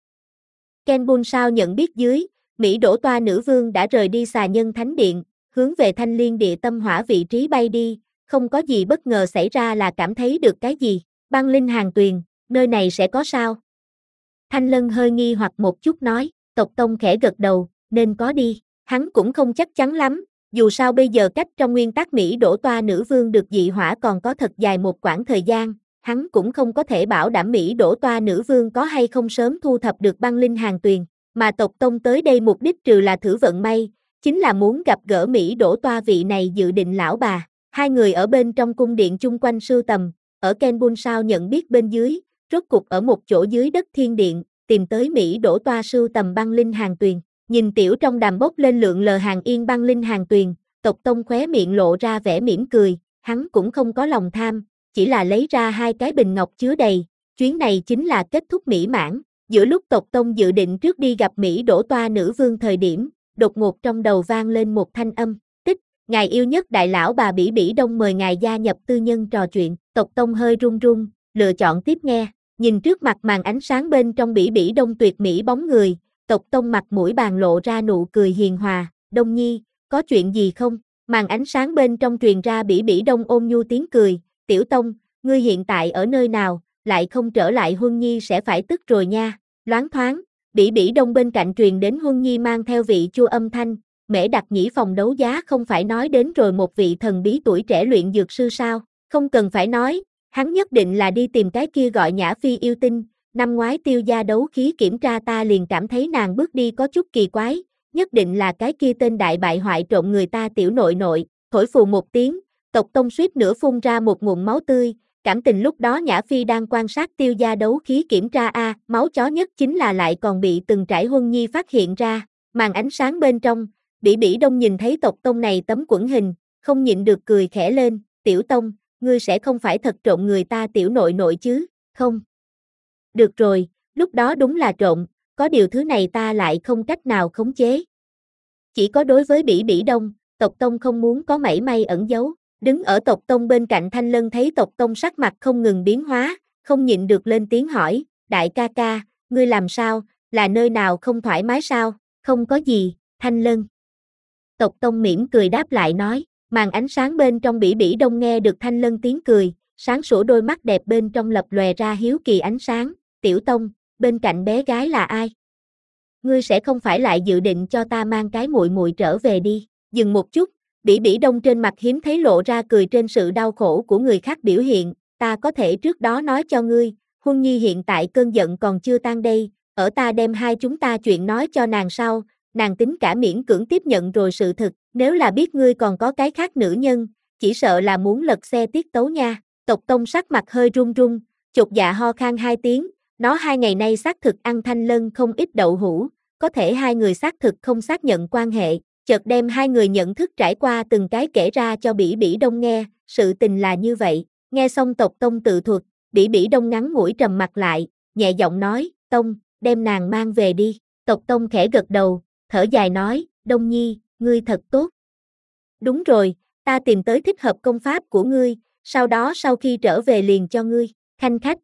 Ken Bun sao nhận biết dưới, Mỹ đổ toa nữ vương đã rời đi xà nhân thánh điện, hướng về thanh liên địa tâm hỏa vị trí bay đi, không có gì bất ngờ xảy ra là cảm thấy được cái gì, băng linh hàng tuyền, nơi này sẽ có sao? Thanh Lân hơi nghi hoặc một chút nói, Tộc Tông khẽ gật đầu, nên có đi, hắn cũng không chắc chắn lắm, dù sao bây giờ cách trong nguyên tắc Mỹ đổ toa nữ vương được dị hỏa còn có thật dài một quãng thời gian, hắn cũng không có thể bảo đảm Mỹ đổ toa nữ vương có hay không sớm thu thập được băng linh hàng tuyền, mà Tộc Tông tới đây mục đích trừ là thử vận may, chính là muốn gặp gỡ Mỹ đổ toa vị này dự định lão bà. Hai người ở bên trong cung điện chung quanh sưu tầm, ở Ken Bun sao nhận biết bên dưới, rốt cục ở một chỗ dưới đất thiên điện, tìm tới Mỹ đổ toa sưu tầm băng linh hàng tuyền. Nhìn tiểu trong đàm bốc lên lượng lờ hàng yên băng linh hàng tuyền, Tộc Tông khóe miệng lộ ra vẻ mỉm cười, hắn cũng không có lòng tham, chỉ là lấy ra hai cái bình ngọc chứa đầy, chuyến này chính là kết thúc mỹ mãn. Giữa lúc Tộc Tông dự định trước đi gặp Mỹ đổ toa nữ vương thời điểm, đột ngột trong đầu vang lên một thanh âm, ngài yêu nhất đại lão bà Bỉ Bỉ Đông mời ngài gia nhập tư nhân trò chuyện, Tộc Tông hơi run run, lựa chọn tiếp nghe, nhìn trước mặt màn ánh sáng bên trong Bỉ Bỉ Đông tuyệt mỹ bóng người, Tộc Tông mặt mũi bàn lộ ra nụ cười hiền hòa, Đông Nhi, có chuyện gì không? Màn ánh sáng bên trong truyền ra Bỉ Bỉ Đông ôn nhu tiếng cười, Tiểu Tông, ngươi hiện tại ở nơi nào, lại không trở lại Huân Nhi sẽ phải tức rồi nha, loáng thoáng, Bỉ Bỉ Đông bên cạnh truyền đến Huân Nhi mang theo vị chua âm thanh, Mễ Đặc Nhĩ phòng đấu giá không phải nói đến rồi một vị thần bí tuổi trẻ luyện dược sư sao, không cần phải nói, hắn nhất định là đi tìm cái kia gọi Nhã Phi yêu tinh, năm ngoái Tiêu gia đấu khí kiểm tra ta liền cảm thấy nàng bước đi có chút kỳ quái, nhất định là cái kia tên đại bại hoại trộm người ta tiểu nội nội, thổi phù một tiếng, Tộc Tông suýt nữa phun ra một nguồn máu tươi, cảm tình lúc đó Nhã Phi đang quan sát Tiêu gia đấu khí kiểm tra a, máu chó nhất chính là lại còn bị từng trải Huân Nhi phát hiện ra, màn ánh sáng bên trong, Bỉ Bỉ Đông nhìn thấy Tộc Tông này tấm quẩn hình, không nhịn được cười khẽ lên, Tiểu Tông, ngươi sẽ không phải thật trộm người ta tiểu nội nội chứ, không? Được rồi, lúc đó đúng là trộm, có điều thứ này ta lại không cách nào khống chế. Chỉ có đối với Bỉ Bỉ Đông, Tộc Tông không muốn có mảy may ẩn giấu, đứng ở Tộc Tông bên cạnh Thanh Lân thấy Tộc Tông sắc mặt không ngừng biến hóa, không nhịn được lên tiếng hỏi, đại ca ca, ngươi làm sao, là nơi nào không thoải mái sao, không có gì, Thanh Lân. Tộc Tông mỉm cười đáp lại nói, màn ánh sáng bên trong Bỉ Bỉ Đông nghe được Thanh Lân tiếng cười, sáng sủa đôi mắt đẹp bên trong lập lòe ra hiếu kỳ ánh sáng, Tiểu Tông, bên cạnh bé gái là ai? Ngươi sẽ không phải lại dự định cho ta mang cái muội muội trở về đi, dừng một chút, Bỉ Bỉ Đông trên mặt hiếm thấy lộ ra cười trên sự đau khổ của người khác biểu hiện, ta có thể trước đó nói cho ngươi, Huân Nhi hiện tại cơn giận còn chưa tan đây, ở ta đem hai chúng ta chuyện nói cho nàng sau, nàng tính cả miễn cưỡng tiếp nhận rồi sự thực, nếu là biết ngươi còn có cái khác nữ nhân, chỉ sợ là muốn lật xe tiết tấu nha, Tộc Tông sắc mặt hơi run run, chột dạ ho khan hai tiếng, nó hai ngày nay xác thực ăn Thanh Lân không ít đậu hũ, có thể hai người xác thực không xác nhận quan hệ, chợt đem hai người nhận thức trải qua từng cái kể ra cho Bỉ Bỉ Đông nghe, sự tình là như vậy, nghe xong Tộc Tông tự thuật, Bỉ Bỉ Đông ngắn ngủi trầm mặt lại, nhẹ giọng nói, Tông, đem nàng mang về đi, Tộc Tông khẽ gật đầu, thở dài nói, Đông Nhi, ngươi thật tốt. Đúng rồi, ta tìm tới thích hợp công pháp của ngươi, sau đó sau khi trở về liền cho ngươi, khanh khách.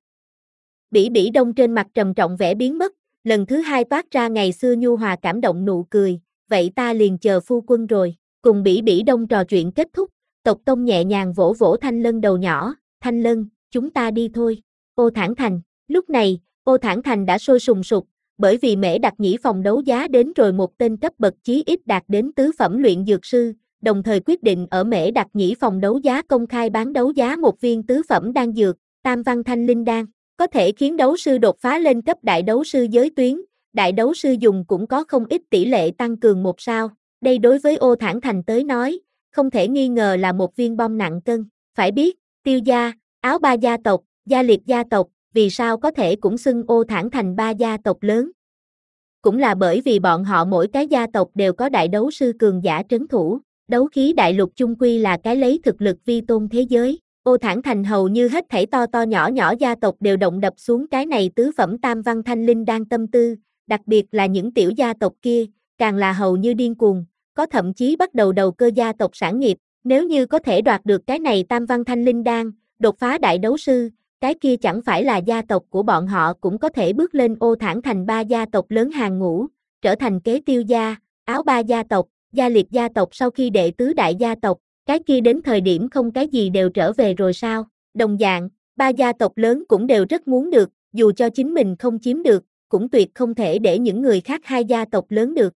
Bỉ Bỉ Đông trên mặt trầm trọng vẻ biến mất, lần thứ hai toát ra ngày xưa nhu hòa cảm động nụ cười, vậy ta liền chờ phu quân rồi, cùng Bỉ Bỉ Đông trò chuyện kết thúc, Tộc Tông nhẹ nhàng vỗ vỗ Thanh Lân đầu nhỏ, Thanh Lân, chúng ta đi thôi, Ô Thản Thành, lúc này, Ô Thản Thành đã sôi sùng sục, bởi vì Mễ Đặc Nhĩ phòng đấu giá đến rồi một tên cấp bậc chí ít đạt đến tứ phẩm luyện dược sư, đồng thời quyết định ở Mễ Đặc Nhĩ phòng đấu giá công khai bán đấu giá một viên tứ phẩm đan dược, Tam Văn Thanh Linh Đan, có thể khiến đấu sư đột phá lên cấp đại đấu sư giới tuyến, đại đấu sư dùng cũng có không ít tỷ lệ tăng cường một sao, đây đối với Ô Thản Thành tới nói, không thể nghi ngờ là một viên bom nặng cân, phải biết, Tiêu gia, Áo Ba gia tộc, Gia Liệt gia tộc, vì sao có thể cũng xưng Ô Thản Thành ba gia tộc lớn. Cũng là bởi vì bọn họ mỗi cái gia tộc đều có đại đấu sư cường giả trấn thủ, đấu khí đại lục chung quy là cái lấy thực lực vi tôn thế giới. Ô Thản Thành hầu như hết thảy to to nhỏ nhỏ gia tộc đều động đập xuống cái này tứ phẩm Tam Văn Thanh Linh Đan tâm tư, đặc biệt là những tiểu gia tộc kia, càng là hầu như điên cuồng, có thậm chí bắt đầu đầu cơ gia tộc sản nghiệp, nếu như có thể đoạt được cái này Tam Văn Thanh Linh Đan, đột phá đại đấu sư, cái kia chẳng phải là gia tộc của bọn họ cũng có thể bước lên Ô Thản Thành ba gia tộc lớn hàng ngũ, trở thành kế Tiêu gia, Áo Ba gia tộc, Gia Liệt gia tộc sau khi đệ tứ đại gia tộc, cái kia đến thời điểm không cái gì đều trở về rồi sao? Đồng dạng, ba gia tộc lớn cũng đều rất muốn được, dù cho chính mình không chiếm được, cũng tuyệt không thể để những người khác hai gia tộc lớn được.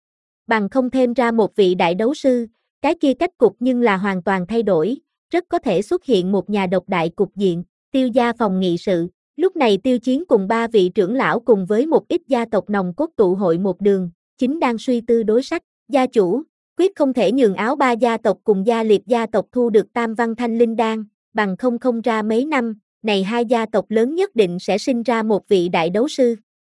Bằng không thêm ra một vị đại đấu sư, cái kia cách cục nhưng là hoàn toàn thay đổi, rất có thể xuất hiện một nhà độc đại cục diện. Tiêu gia phòng nghị sự, lúc này Tiêu Chiến cùng ba vị trưởng lão cùng với một ít gia tộc nòng cốt tụ hội một đường, chính đang suy tư đối sách, gia chủ, quyết không thể nhường Áo Ba gia tộc cùng Gia Liệt gia tộc thu được Tam Văn Thanh Linh Đan, bằng không không ra mấy năm, này hai gia tộc lớn nhất định sẽ sinh ra một vị đại đấu sư.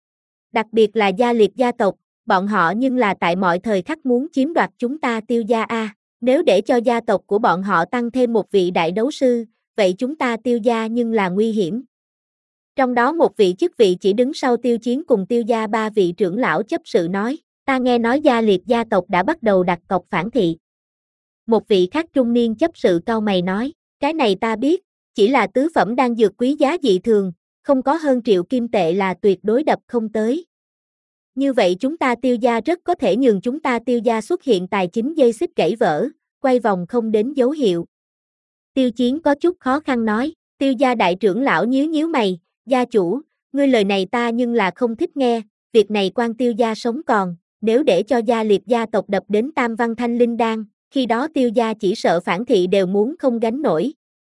Đặc biệt là Gia Liệt gia tộc, bọn họ nhưng là tại mọi thời khắc muốn chiếm đoạt chúng ta Tiêu gia a, nếu để cho gia tộc của bọn họ tăng thêm một vị đại đấu sư, vậy chúng ta Tiêu gia nhưng là nguy hiểm. Trong đó một vị chức vị chỉ đứng sau Tiêu Chiến cùng Tiêu gia ba vị trưởng lão chấp sự nói, ta nghe nói Gia Liệt gia tộc đã bắt đầu đặt cọc phản thị. Một vị khác trung niên chấp sự cau mày nói, cái này ta biết, chỉ là tứ phẩm đan dược quý giá dị thường, không có hơn triệu kim tệ là tuyệt đối đập không tới. Như vậy chúng ta Tiêu gia rất có thể nhường chúng ta Tiêu gia xuất hiện tài chính dây xích gãy vỡ, quay vòng không đến dấu hiệu. Tiêu Chiến có chút khó khăn nói, Tiêu gia đại trưởng lão nhíu nhíu mày, gia chủ, ngươi lời này ta nhưng là không thích nghe, việc này quan Tiêu gia sống còn, nếu để cho gia liệt gia tộc đập đến tam văn thanh linh đan, khi đó Tiêu gia chỉ sợ phản thị đều muốn không gánh nổi.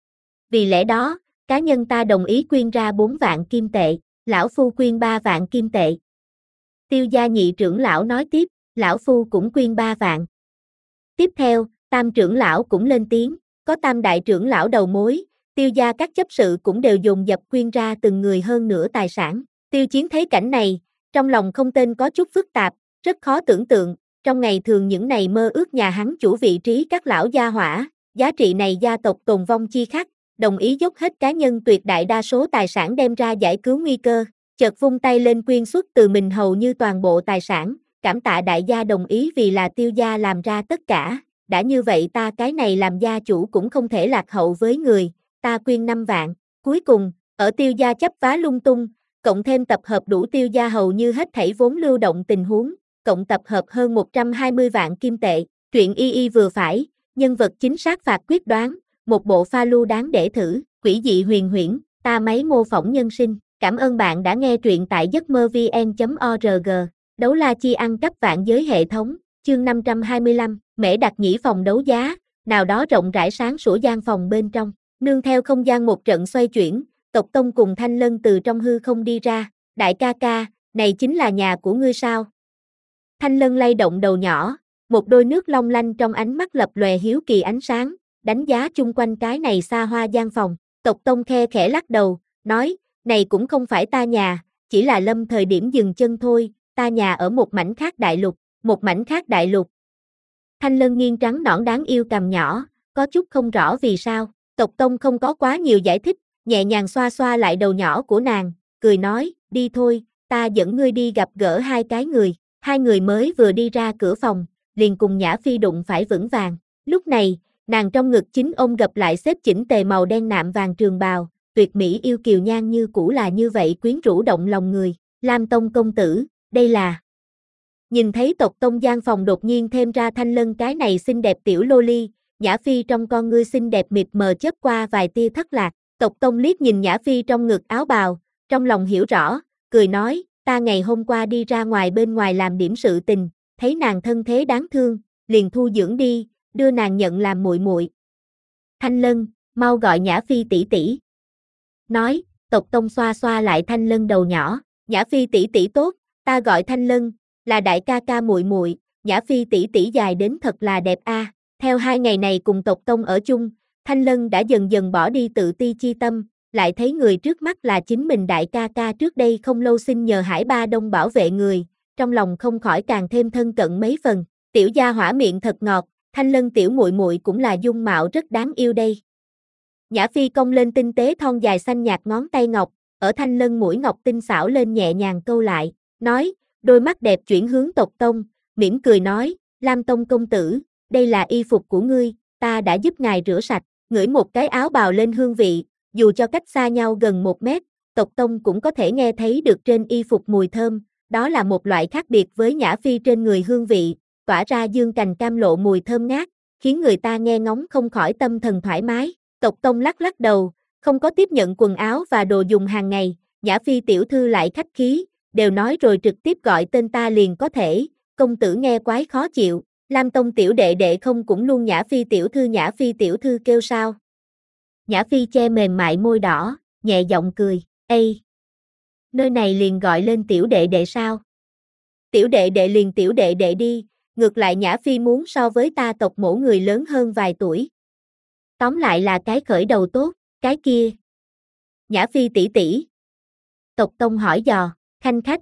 Vì lẽ đó, cá nhân ta đồng ý quyên ra bốn vạn kim tệ, lão phu quyên ba vạn kim tệ. Tiêu gia nhị trưởng lão nói tiếp, lão phu cũng quyên ba vạn. Tiếp theo, tam trưởng lão cũng lên tiếng, có tam đại trưởng lão đầu mối, Tiêu gia các chấp sự cũng đều dồn dập quyên ra từng người hơn nửa tài sản. Tiêu Chiến thấy cảnh này, trong lòng không tên có chút phức tạp, rất khó tưởng tượng, trong ngày thường những này mơ ước nhà hắn chủ vị trí các lão gia hỏa, giá trị này gia tộc tồn vong chi khắc, đồng ý dốc hết cá nhân tuyệt đại đa số tài sản đem ra giải cứu nguy cơ, chợt vung tay lên quyên xuất từ mình hầu như toàn bộ tài sản, cảm tạ đại gia đồng ý vì là Tiêu gia làm ra tất cả, đã như vậy ta cái này làm gia chủ cũng không thể lạc hậu với người, ta quyên năm vạn, cuối cùng, ở Tiêu gia chấp vá lung tung, cộng thêm tập hợp đủ Tiêu gia hầu như hết thảy vốn lưu động tình huống, cộng tập hợp hơn một trăm hai mươi vạn kim tệ, chuyện y y vừa phải, nhân vật chính xác phạt quyết đoán, một bộ pha lưu đáng để thử, quỷ dị huyền huyễn, ta máy mô phỏng nhân sinh, cảm ơn bạn đã nghe truyện tại giấc mơ vn chấm org, đấu la chi ăn cắp vạn giới hệ thống, chương năm trăm hai mươi lăm, mễ đặt nhĩ phòng đấu giá, nào đó rộng rãi sáng sủa gian phòng bên trong, nương theo không gian một trận xoay chuyển, Tộc Tông cùng Thanh Lân từ trong hư không đi ra, đại ca ca, này chính là nhà của ngươi sao? Thanh Lân lay động đầu nhỏ, một đôi nước long lanh trong ánh mắt lập lòe hiếu kỳ ánh sáng, đánh giá chung quanh cái này xa hoa gian phòng, Tộc Tông khe khẽ lắc đầu, nói, này cũng không phải ta nhà, chỉ là lâm thời điểm dừng chân thôi, ta nhà ở một mảnh khác đại lục, một mảnh khác đại lục. Thanh Lân nghiêng trắng nõn đáng yêu cằm nhỏ, có chút không rõ vì sao, Tộc Tông không có quá nhiều giải thích, nhẹ nhàng xoa xoa lại đầu nhỏ của nàng, cười nói, đi thôi, ta dẫn ngươi đi gặp gỡ hai cái người, hai người mới vừa đi ra cửa phòng, liền cùng Nhã Phi đụng phải vững vàng, lúc này, nàng trong ngực chính ôm gập lại xếp chỉnh tề màu đen nạm vàng trường bào, tuyệt mỹ yêu kiều nhan như cũ là như vậy quyến rũ động lòng người, Lam Tông công tử, đây là... Nhìn thấy Tộc Tông gian phòng đột nhiên thêm ra Thanh Lân cái này xinh đẹp tiểu lô ly, Nhã Phi trong con ngươi xinh đẹp mịt mờ chớp qua vài tia thất lạc, Tộc Tông liếc nhìn Nhã Phi trong ngực áo bào, trong lòng hiểu rõ, cười nói, ta ngày hôm qua đi ra ngoài bên ngoài làm điểm sự tình, thấy nàng thân thế đáng thương, liền thu dưỡng đi, đưa nàng nhận làm muội muội. Thanh Lân, mau gọi Nhã Phi tỷ tỷ. Nói, Tộc Tông xoa xoa lại Thanh Lân đầu nhỏ, Nhã Phi tỷ tỷ tốt, ta gọi Thanh Lân, là đại ca ca muội muội, Nhã Phi tỷ tỷ dài đến thật là đẹp a. À. Theo hai ngày này cùng Tộc Tông ở chung, Thanh Lân đã dần dần bỏ đi tự ti chi tâm, lại thấy người trước mắt là chính mình đại ca ca trước đây không lâu xin nhờ Hải Ba Đông bảo vệ người, trong lòng không khỏi càng thêm thân cận mấy phần. Tiểu gia hỏa miệng thật ngọt, Thanh Lân tiểu muội muội cũng là dung mạo rất đáng yêu đây. Nhã Phi cong lên tinh tế thon dài xanh nhạt ngón tay ngọc, ở Thanh Lân mũi ngọc tinh xảo lên nhẹ nhàng câu lại, nói, đôi mắt đẹp chuyển hướng Tộc Tông, mỉm cười nói, Lam Tông công tử, đây là y phục của ngươi, ta đã giúp ngài rửa sạch, ngửi một cái áo bào lên hương vị, dù cho cách xa nhau gần một mét, Tộc Tông cũng có thể nghe thấy được trên y phục mùi thơm, đó là một loại khác biệt với Nhã Phi trên người hương vị, tỏa ra dương cành cam lộ mùi thơm ngát, khiến người ta nghe ngóng không khỏi tâm thần thoải mái. Tộc Tông lắc lắc đầu, không có tiếp nhận quần áo và đồ dùng hàng ngày, Nhã Phi tiểu thư lại khách khí, đều nói rồi trực tiếp gọi tên ta liền có thể, công tử nghe quái khó chịu, Lam Tông tiểu đệ đệ không cũng luôn Nhã Phi tiểu thư Nhã Phi tiểu thư kêu sao. Nhã Phi che mềm mại môi đỏ, nhẹ giọng cười, ây, nơi này liền gọi lên tiểu đệ đệ sao? Tiểu đệ đệ liền tiểu đệ đệ đi, ngược lại Nhã Phi muốn so với ta Tộc mỗ người lớn hơn vài tuổi. Tóm lại là cái khởi đầu tốt, cái kia. Nhã Phi tỷ tỷ. Tộc Tông hỏi dò, khanh khách.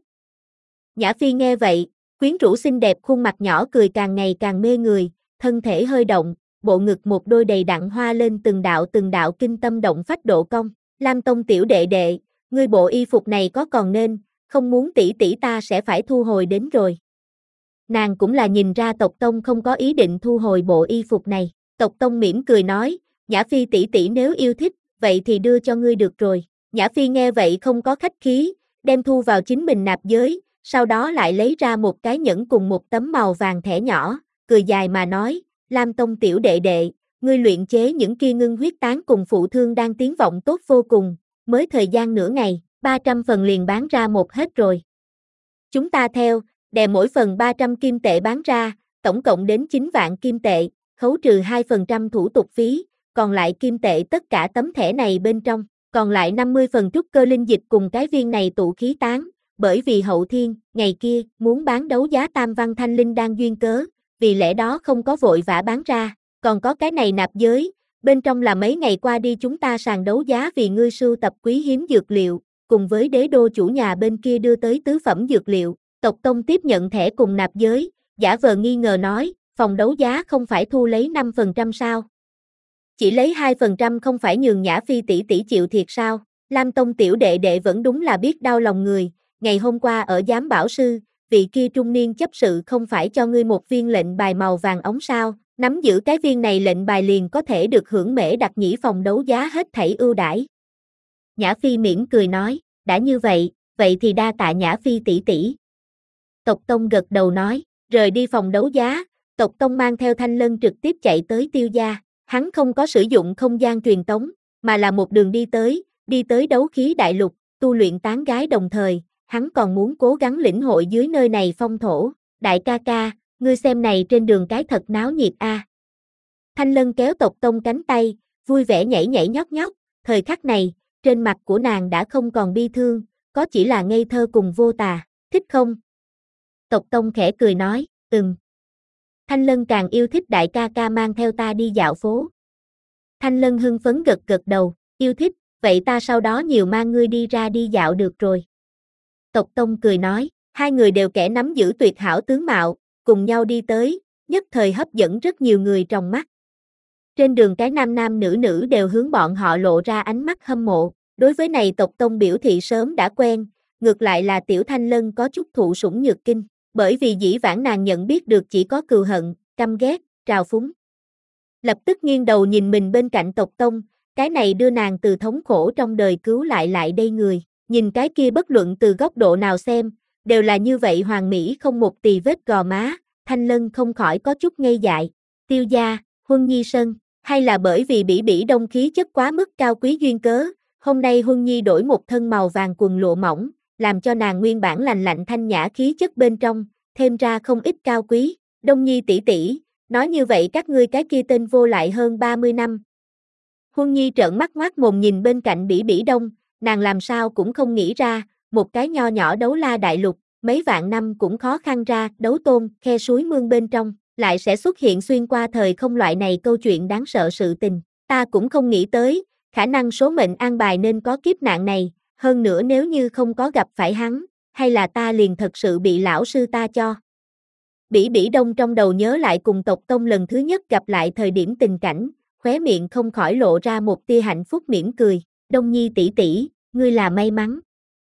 Nhã Phi nghe vậy, quyến rũ xinh đẹp khuôn mặt nhỏ cười càng ngày càng mê người, thân thể hơi động, bộ ngực một đôi đầy đặn hoa lên từng đạo từng đạo kinh tâm động phách độ cong. Lam Tông tiểu đệ đệ, ngươi bộ y phục này có còn nên, không muốn tỷ tỷ ta sẽ phải thu hồi đến rồi. Nàng cũng là nhìn ra Tộc Tông không có ý định thu hồi bộ y phục này, Tộc Tông mỉm cười nói, Nhã Phi tỷ tỷ nếu yêu thích, vậy thì đưa cho ngươi được rồi. Nhã Phi nghe vậy không có khách khí, đem thu vào chính mình nạp giới, sau đó lại lấy ra một cái nhẫn cùng một tấm màu vàng thẻ nhỏ, cười dài mà nói, Lam Tông tiểu đệ đệ, ngươi luyện chế những kia ngưng huyết tán cùng phụ thương đang tiến vọng tốt vô cùng, mới thời gian nửa ngày, ba trăm phần liền bán ra một hết rồi. Chúng ta theo, đè mỗi phần ba trăm kim tệ bán ra, tổng cộng đến chín vạn kim tệ, khấu trừ hai phần trăm thủ tục phí, còn lại kim tệ tất cả tấm thẻ này bên trong, còn lại năm mươi phần trúc cơ linh dịch cùng cái viên này tụ khí tán, bởi vì hậu thiên, ngày kia, muốn bán đấu giá tam văn thanh linh đan duyên cớ, vì lẽ đó không có vội vã bán ra, còn có cái này nạp giới, bên trong là mấy ngày qua đi chúng ta sàn đấu giá vì ngươi sưu tập quý hiếm dược liệu, cùng với đế đô chủ nhà bên kia đưa tới tứ phẩm dược liệu. Tộc Tông tiếp nhận thẻ cùng nạp giới, giả vờ nghi ngờ nói, phòng đấu giá không phải thu lấy năm phần trăm sao? Chỉ lấy hai phần trăm không phải nhường Nhã Phi tỷ tỷ chịu thiệt sao? Lam Tông tiểu đệ đệ vẫn đúng là biết đau lòng người, ngày hôm qua ở giám bảo sư, vị kia trung niên chấp sự không phải cho ngươi một viên lệnh bài màu vàng ống sao, nắm giữ cái viên này lệnh bài liền có thể được hưởng mễ đặc nhĩ phòng đấu giá hết thảy ưu đãi. Nhã Phi mỉm cười nói, đã như vậy, vậy thì đa tạ Nhã Phi tỷ tỷ. Tộc Tông gật đầu nói, rời đi phòng đấu giá, Tộc Tông mang theo Thanh Lân trực tiếp chạy tới Tiêu gia, hắn không có sử dụng không gian truyền tống, mà là một đường đi tới, đi tới đấu khí đại lục, tu luyện tán gái đồng thời, hắn còn muốn cố gắng lĩnh hội dưới nơi này phong thổ, đại ca ca, ngươi xem này trên đường cái thật náo nhiệt a. À. Thanh Lân kéo Tộc Tông cánh tay, vui vẻ nhảy nhảy nhót nhót, thời khắc này, trên mặt của nàng đã không còn bi thương, có chỉ là ngây thơ cùng vô tà, thích không? Tộc Tông khẽ cười nói, ừm. Thanh Lân càng yêu thích đại ca ca mang theo ta đi dạo phố. Thanh Lân hưng phấn gật gật đầu, yêu thích, vậy ta sau đó nhiều mang ngươi đi ra đi dạo được rồi. Tộc Tông cười nói, hai người đều kẻ nắm giữ tuyệt hảo tướng mạo, cùng nhau đi tới, nhất thời hấp dẫn rất nhiều người trong mắt. Trên đường cái nam nam nữ nữ đều hướng bọn họ lộ ra ánh mắt hâm mộ, đối với này Tộc Tông biểu thị sớm đã quen, ngược lại là Tiểu Thanh Lân có chút thụ sủng nhược kinh, bởi vì dĩ vãng nàng nhận biết được chỉ có cừu hận, căm ghét, trào phúng. Lập tức nghiêng đầu nhìn mình bên cạnh Tộc Tông, cái này đưa nàng từ thống khổ trong đời cứu lại lại đây người, nhìn cái kia bất luận từ góc độ nào xem, đều là như vậy hoàn mỹ không một tì vết gò má, Thanh Lân không khỏi có chút ngây dại. Tiêu gia, Huân Nhi Sơn, hay là bởi vì Bỉ Bỉ Đông khí chất quá mức cao quý duyên cớ, hôm nay Huân Nhi đổi một thân màu vàng quần lụa mỏng, làm cho nàng nguyên bản lành lạnh thanh nhã khí chất bên trong, thêm ra không ít cao quý. Đông Nhi tỷ tỷ, nói như vậy các ngươi cái kia tên vô lại hơn ba mươi năm. Huân Nhi trợn mắt ngoác mồm nhìn bên cạnh Bỉ Bỉ Đông, nàng làm sao cũng không nghĩ ra, một cái nho nhỏ đấu la đại lục, mấy vạn năm cũng khó khăn ra, đấu tôn, khe suối mương bên trong, lại sẽ xuất hiện xuyên qua thời không loại này câu chuyện đáng sợ sự tình. Ta cũng không nghĩ tới, khả năng số mệnh an bài nên có kiếp nạn này, hơn nữa nếu như không có gặp phải hắn, hay là ta liền thật sự bị lão sư ta cho. Bỉ Bỉ Đông trong đầu nhớ lại cùng Tộc Tông lần thứ nhất gặp lại thời điểm tình cảnh, khóe miệng không khỏi lộ ra một tia hạnh phúc mỉm cười, Đông Nhi tỷ tỷ, ngươi là may mắn.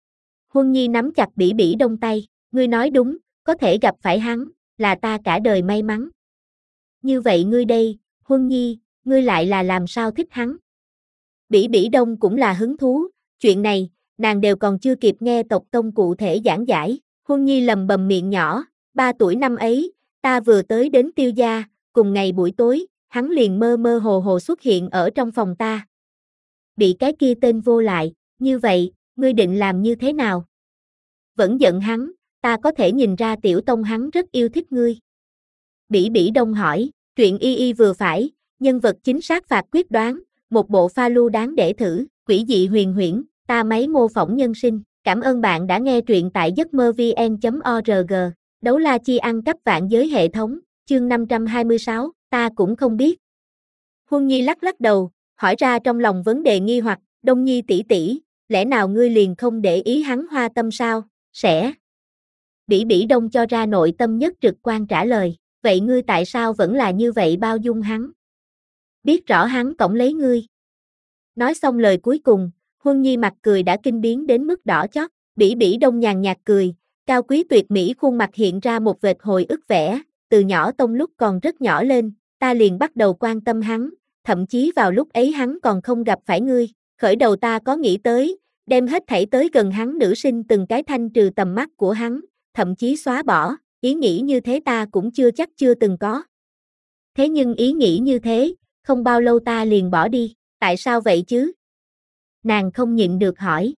Huân Nhi nắm chặt Bỉ Bỉ Đông tay, ngươi nói đúng, có thể gặp phải hắn, là ta cả đời may mắn. Như vậy ngươi đây, Huân Nhi, ngươi lại là làm sao thích hắn? Bỉ Bỉ Đông cũng là hứng thú, chuyện này, nàng đều còn chưa kịp nghe Tộc Tông cụ thể giảng giải, Huân Nhi lầm bầm miệng nhỏ, ba tuổi năm ấy, ta vừa tới đến Tiêu gia, cùng ngày buổi tối, hắn liền mơ mơ hồ hồ xuất hiện ở trong phòng ta. Bị cái kia tên vô lại, như vậy, ngươi định làm như thế nào? Vẫn giận hắn, ta có thể nhìn ra Tiểu Tông hắn rất yêu thích ngươi. Bỉ Bỉ Đông hỏi, truyện y y vừa phải, nhân vật chính xác phạt quyết đoán, một bộ pha lưu đáng để thử, quỷ dị huyền huyễn, ta máy mô phỏng nhân sinh. Cảm ơn bạn đã nghe truyện tại giấc mơ vn chấm org. Đấu la chi ăn cắp vạn giới hệ thống, chương năm trăm hai mươi sáu, ta cũng không biết. Huân Nhi lắc lắc đầu, hỏi ra trong lòng vấn đề nghi hoặc, Đông Nhi tỷ tỷ, lẽ nào ngươi liền không để ý hắn hoa tâm sao? Sẽ. Bỉ Bỉ Đông cho ra nội tâm nhất trực quan trả lời, vậy ngươi tại sao vẫn là như vậy bao dung hắn? Biết rõ hắn cõng lấy ngươi. Nói xong lời cuối cùng, Huân Nhi mặt cười đã kinh biến đến mức đỏ chót, Bỉ Bỉ Đông nhàn nhạt cười, cao quý tuyệt mỹ khuôn mặt hiện ra một vệt hồi ức vẻ, từ nhỏ Tông lúc còn rất nhỏ lên, ta liền bắt đầu quan tâm hắn, thậm chí vào lúc ấy hắn còn không gặp phải ngươi, khởi đầu ta có nghĩ tới, đem hết thảy tới gần hắn nữ sinh từng cái thanh trừ tầm mắt của hắn, thậm chí xóa bỏ, ý nghĩ như thế ta cũng chưa chắc chưa từng có. Thế nhưng ý nghĩ như thế, không bao lâu ta liền bỏ đi, tại sao vậy chứ? Nàng không nhịn được hỏi.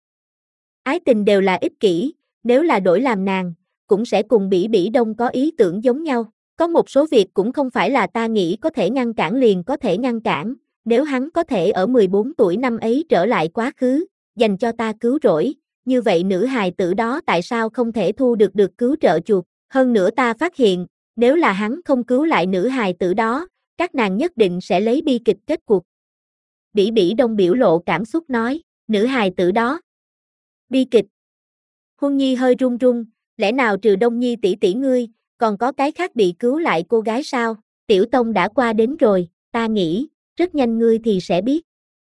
Ái tình đều là ích kỷ, nếu là đổi làm nàng, cũng sẽ cùng Bỉ Bỉ Đông có ý tưởng giống nhau. Có một số việc cũng không phải là ta nghĩ có thể ngăn cản liền có thể ngăn cản, nếu hắn có thể ở mười bốn tuổi năm ấy trở lại quá khứ, dành cho ta cứu rỗi, như vậy nữ hài tử đó tại sao không thể thu được được cứu trợ chuộc, hơn nữa ta phát hiện, nếu là hắn không cứu lại nữ hài tử đó, các nàng nhất định sẽ lấy bi kịch kết cuộc. Bỉ Bỉ Đông biểu lộ cảm xúc nói, nữ hài tử đó. Bi kịch. Huân Nhi hơi run run, lẽ nào trừ Đông Nhi tỷ tỷ ngươi, còn có cái khác bị cứu lại cô gái sao? Tiểu Tông đã qua đến rồi, ta nghĩ, rất nhanh ngươi thì sẽ biết.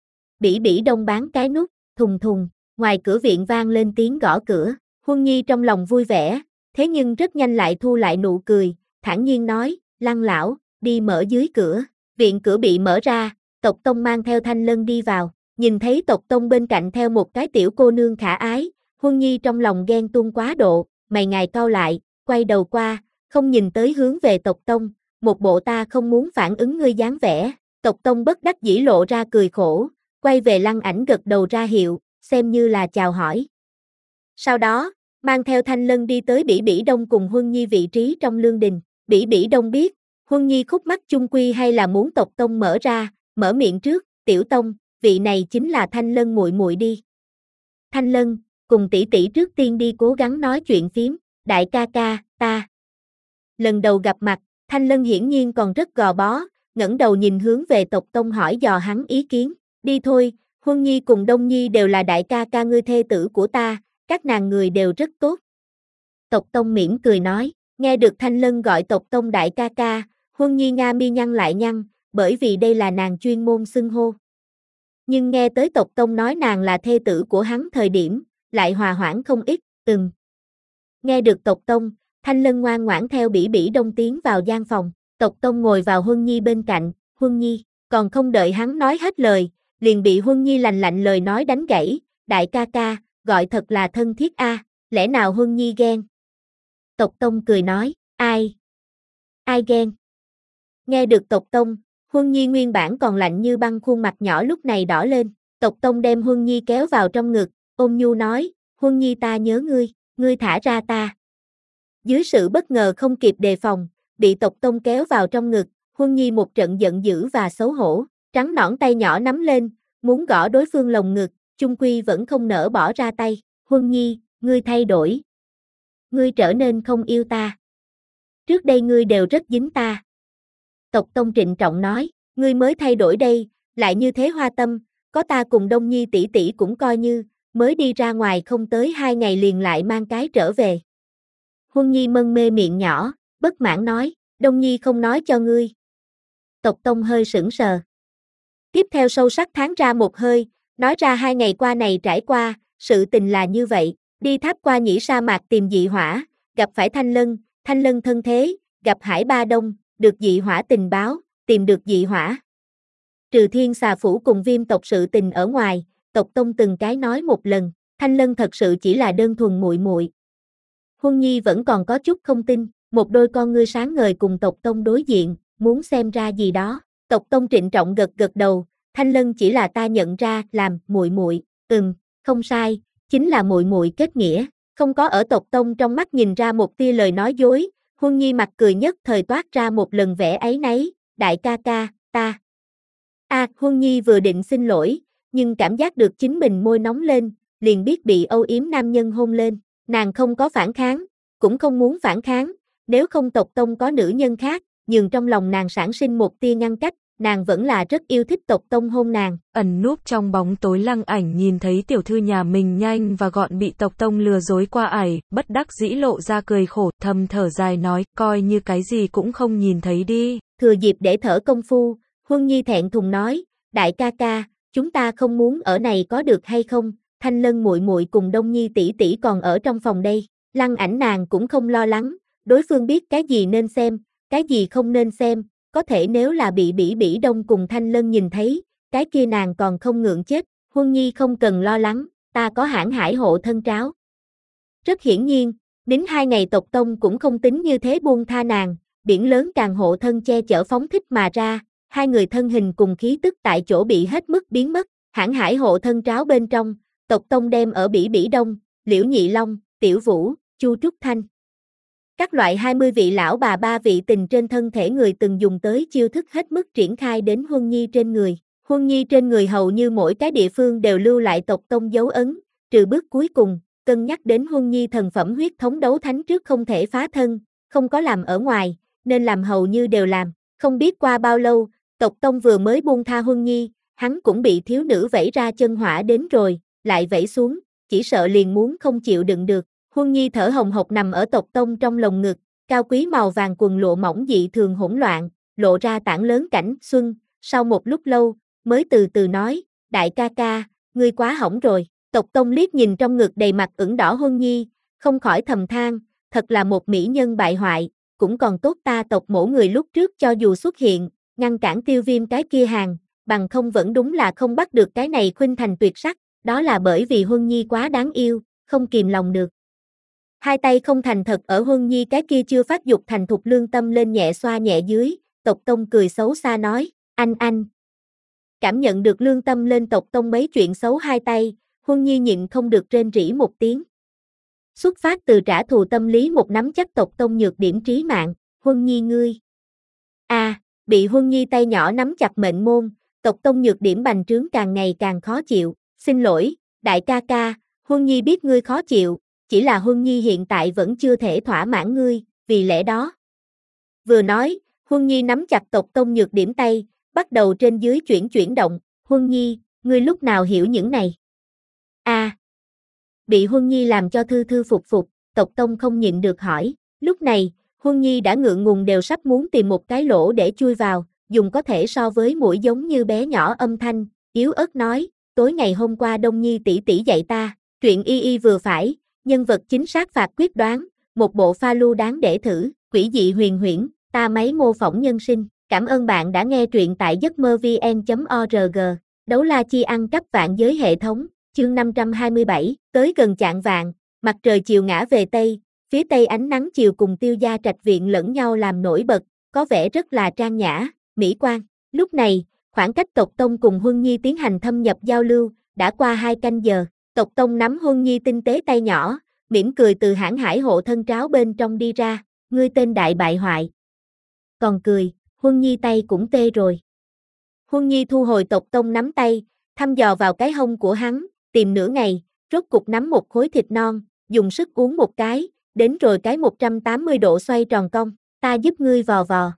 Bỉ Bỉ Đông bán cái nút, thùng thùng, ngoài cửa viện vang lên tiếng gõ cửa, Huân Nhi trong lòng vui vẻ, thế nhưng rất nhanh lại thu lại nụ cười, thản nhiên nói, Lăng lão, đi mở dưới cửa, viện cửa bị mở ra, Tộc Tông mang theo Thanh Lân đi vào, nhìn thấy Tộc Tông bên cạnh theo một cái tiểu cô nương khả ái, Huân Nhi trong lòng ghen tuông quá độ, mày ngài cau lại, quay đầu qua, không nhìn tới hướng về Tộc Tông, một bộ ta không muốn phản ứng ngươi dáng vẻ, Tộc Tông bất đắc dĩ lộ ra cười khổ, quay về Lăng Ảnh gật đầu ra hiệu, xem như là chào hỏi. Sau đó, mang theo Thanh Lân đi tới Bỉ Bỉ Đông cùng Huân Nhi vị trí trong lương đình, Bỉ Bỉ Đông biết, Huân Nhi khúc mắc chung quy hay là muốn Tộc Tông mở ra, mở miệng trước, Tiểu Tông, vị này chính là Thanh Lân muội muội đi. Thanh Lân, cùng tỷ tỷ trước tiên đi cố gắng nói chuyện phím, đại ca ca, ta. Lần đầu gặp mặt, Thanh Lân hiển nhiên còn rất gò bó, ngẩng đầu nhìn hướng về Tộc Tông hỏi dò hắn ý kiến, đi thôi, Huân Nhi cùng Đông Nhi đều là đại ca ca ngươi thê tử của ta, các nàng người đều rất tốt. Tộc Tông mỉm cười nói, nghe được Thanh Lân gọi Tộc Tông đại ca ca, Huân Nhi nga mi nhăn lại nhăn, bởi vì đây là nàng chuyên môn xưng hô. Nhưng nghe tới Tộc Tông nói nàng là thê tử của hắn thời điểm, lại hòa hoãn không ít, ừm. Nghe được Tộc Tông, Thanh Lân ngoan ngoãn theo Bỉ Bỉ Đông tiến vào gian phòng, Tộc Tông ngồi vào Huân Nhi bên cạnh, Huân Nhi, còn không đợi hắn nói hết lời, liền bị Huân Nhi lành lạnh lời nói đánh gãy, đại ca ca, gọi thật là thân thiết a, à, lẽ nào Huân Nhi ghen? Tộc Tông cười nói, ai? Ai ghen? Nghe được Tộc Tông, Huân Nhi nguyên bản còn lạnh như băng khuôn mặt nhỏ lúc này đỏ lên, Tộc Tông đem Huân Nhi kéo vào trong ngực, ôm nhu nói, Huân Nhi ta nhớ ngươi, ngươi thả ra ta. Dưới sự bất ngờ không kịp đề phòng, bị Tộc Tông kéo vào trong ngực, Huân Nhi một trận giận dữ và xấu hổ, trắng nõn tay nhỏ nắm lên, muốn gõ đối phương lồng ngực, chung quy vẫn không nỡ bỏ ra tay, Huân Nhi, ngươi thay đổi. Ngươi trở nên không yêu ta. Trước đây ngươi đều rất dính ta. Tộc Tông trịnh trọng nói, ngươi mới thay đổi đây, lại như thế hoa tâm, có ta cùng Đông Nhi tỷ tỷ cũng coi như, mới đi ra ngoài không tới hai ngày liền lại mang cái trở về. Huân Nhi mân mê miệng nhỏ, bất mãn nói, Đông Nhi không nói cho ngươi. Tộc Tông hơi sững sờ. Tiếp theo sâu sắc thán ra một hơi, nói ra hai ngày qua này trải qua, sự tình là như vậy, đi tháp qua nhĩ sa mạc tìm dị hỏa, gặp phải Thanh Lân, Thanh Lân thân thế, gặp Hải Ba Đông, được dị hỏa tình báo, tìm được dị hỏa. Trừ Thiên Xà Phủ cùng Viêm tộc sự tình ở ngoài, Tộc Tông từng cái nói một lần, Thanh Lân thật sự chỉ là đơn thuần muội muội. Huân Nhi vẫn còn có chút không tin, một đôi con ngươi sáng ngời cùng Tộc Tông đối diện, muốn xem ra gì đó. Tộc Tông trịnh trọng gật gật đầu, Thanh Lân chỉ là ta nhận ra làm muội muội, ừm, không sai, chính là muội muội kết nghĩa, không có ở Tộc Tông trong mắt nhìn ra một tia lời nói dối. Huân Nhi mặt cười nhất thời toát ra một lần vẻ áy náy, đại ca ca, ta. A, à, Huân Nhi vừa định xin lỗi, nhưng cảm giác được chính mình môi nóng lên, liền biết bị âu yếm nam nhân hôn lên, nàng không có phản kháng, cũng không muốn phản kháng, nếu không Tộc Tông có nữ nhân khác, nhưng trong lòng nàng sản sinh một tia ngăn cách, nàng vẫn là rất yêu thích Tộc Tông hôn nàng. Ẩn núp trong bóng tối Lăng Ảnh nhìn thấy tiểu thư nhà mình nhanh và gọn bị Tộc Tông lừa dối qua ải, bất đắc dĩ lộ ra cười khổ, thầm thở dài nói, coi như cái gì cũng không nhìn thấy đi. Thừa dịp để thở công phu, Huân Nhi thẹn thùng nói, đại ca ca, chúng ta không muốn ở này có được hay không, Thanh Lân muội muội cùng Đông Nhi tỷ tỷ còn ở trong phòng đây. Lăng Ảnh nàng cũng không lo lắng, đối phương biết cái gì nên xem, cái gì không nên xem, có thể nếu là bị Bỉ Bỉ Đông cùng Thanh Lân nhìn thấy, cái kia nàng còn không ngượng chết, Huân Nhi không cần lo lắng, ta có Hãn Hải hộ thân tráo. Rất hiển nhiên, đến hai ngày tộc tông cũng không tính như thế buông tha nàng, biển lớn càng hộ thân che chở phóng thích mà ra, hai người thân hình cùng khí tức tại chỗ bị hết mức biến mất, Hãn Hải hộ thân tráo bên trong, tộc tông đem ở Bỉ Bỉ Đông, Liễu Nhị Long, Tiểu Vũ, Chu Trúc Thanh. Các loại hai mươi vị lão bà ba vị tình trên thân thể người từng dùng tới chiêu thức hết mức triển khai đến Huân Nhi trên người. Huân Nhi trên người hầu như mỗi cái địa phương đều lưu lại tộc tông dấu ấn, trừ bước cuối cùng, cân nhắc đến Huân Nhi thần phẩm huyết thống đấu thánh trước không thể phá thân, không có làm ở ngoài, nên làm hầu như đều làm. Không biết qua bao lâu, tộc tông vừa mới buông tha Huân Nhi, hắn cũng bị thiếu nữ vẩy ra chân hỏa đến rồi, lại vẩy xuống, chỉ sợ liền muốn không chịu đựng được. Huân Nhi thở hồng hộc nằm ở tộc tông trong lồng ngực, cao quý màu vàng quần lụa mỏng dị thường hỗn loạn, lộ ra tảng lớn cảnh xuân, sau một lúc lâu, mới từ từ nói, đại ca ca, ngươi quá hỏng rồi. Tộc tông liếc nhìn trong ngực đầy mặt ửng đỏ Huân Nhi, không khỏi thầm than, thật là một mỹ nhân bại hoại, cũng còn tốt ta tộc mổ người lúc trước cho dù xuất hiện, ngăn cản Tiêu Viêm cái kia hàng, bằng không vẫn đúng là không bắt được cái này khuynh thành tuyệt sắc, đó là bởi vì Huân Nhi quá đáng yêu, không kìm lòng được. Hai tay không thành thật ở Huân Nhi cái kia chưa phát dục thành thục lương tâm lên nhẹ xoa nhẹ dưới, tộc tông cười xấu xa nói, anh anh. Cảm nhận được lương tâm lên tộc tông mấy chuyện xấu hai tay, Huân Nhi nhịn không được rên rỉ một tiếng. Xuất phát từ trả thù tâm lý một nắm chắc tộc tông nhược điểm trí mạng, Huân Nhi ngươi. A, à, bị Huân Nhi tay nhỏ nắm chặt mệnh môn, tộc tông nhược điểm bành trướng càng ngày càng khó chịu, xin lỗi, đại ca ca, Huân Nhi biết ngươi khó chịu, chỉ là Huân Nhi hiện tại vẫn chưa thể thỏa mãn ngươi, vì lẽ đó. Vừa nói, Huân Nhi nắm chặt tộc tông nhược điểm tay, bắt đầu trên dưới chuyển chuyển động, Huân Nhi, ngươi lúc nào hiểu những này? A, à, bị Huân Nhi làm cho thư thư phục phục, tộc tông không nhịn được hỏi, lúc này, Huân Nhi đã ngượng ngùng đều sắp muốn tìm một cái lỗ để chui vào, dùng có thể so với mũi giống như bé nhỏ âm thanh, yếu ớt nói, tối ngày hôm qua Đông Nhi tỷ tỷ dạy ta, truyện y y vừa phải, nhân vật chính xác phạt quyết đoán, một bộ pha lu đáng để thử, quỷ dị huyền huyễn, ta máy mô phỏng nhân sinh, cảm ơn bạn đã nghe truyện tại giấc mơ vn chấm org, đấu la chi ăn cắp vạn giới hệ thống, chương năm trăm hai mươi bảy, tới gần chạng vạng, mặt trời chiều ngã về Tây, phía Tây ánh nắng chiều cùng Tiêu gia trạch viện lẫn nhau làm nổi bật, có vẻ rất là trang nhã, mỹ quan. Lúc này, khoảng cách tộc tông cùng Huân Nhi tiến hành thâm nhập giao lưu, đã qua hai canh giờ, tộc tông nắm Huân Nhi tinh tế tay nhỏ, mỉm cười từ Hãn Hải hộ thân tráo bên trong đi ra, ngươi tên đại bại hoại. Còn cười, Huân Nhi tay cũng tê rồi. Huân Nhi thu hồi tộc tông nắm tay, thăm dò vào cái hông của hắn, tìm nửa ngày, rốt cục nắm một khối thịt non, dùng sức uống một cái, đến rồi cái một trăm tám mươi độ xoay tròn cong, ta giúp ngươi vò vò.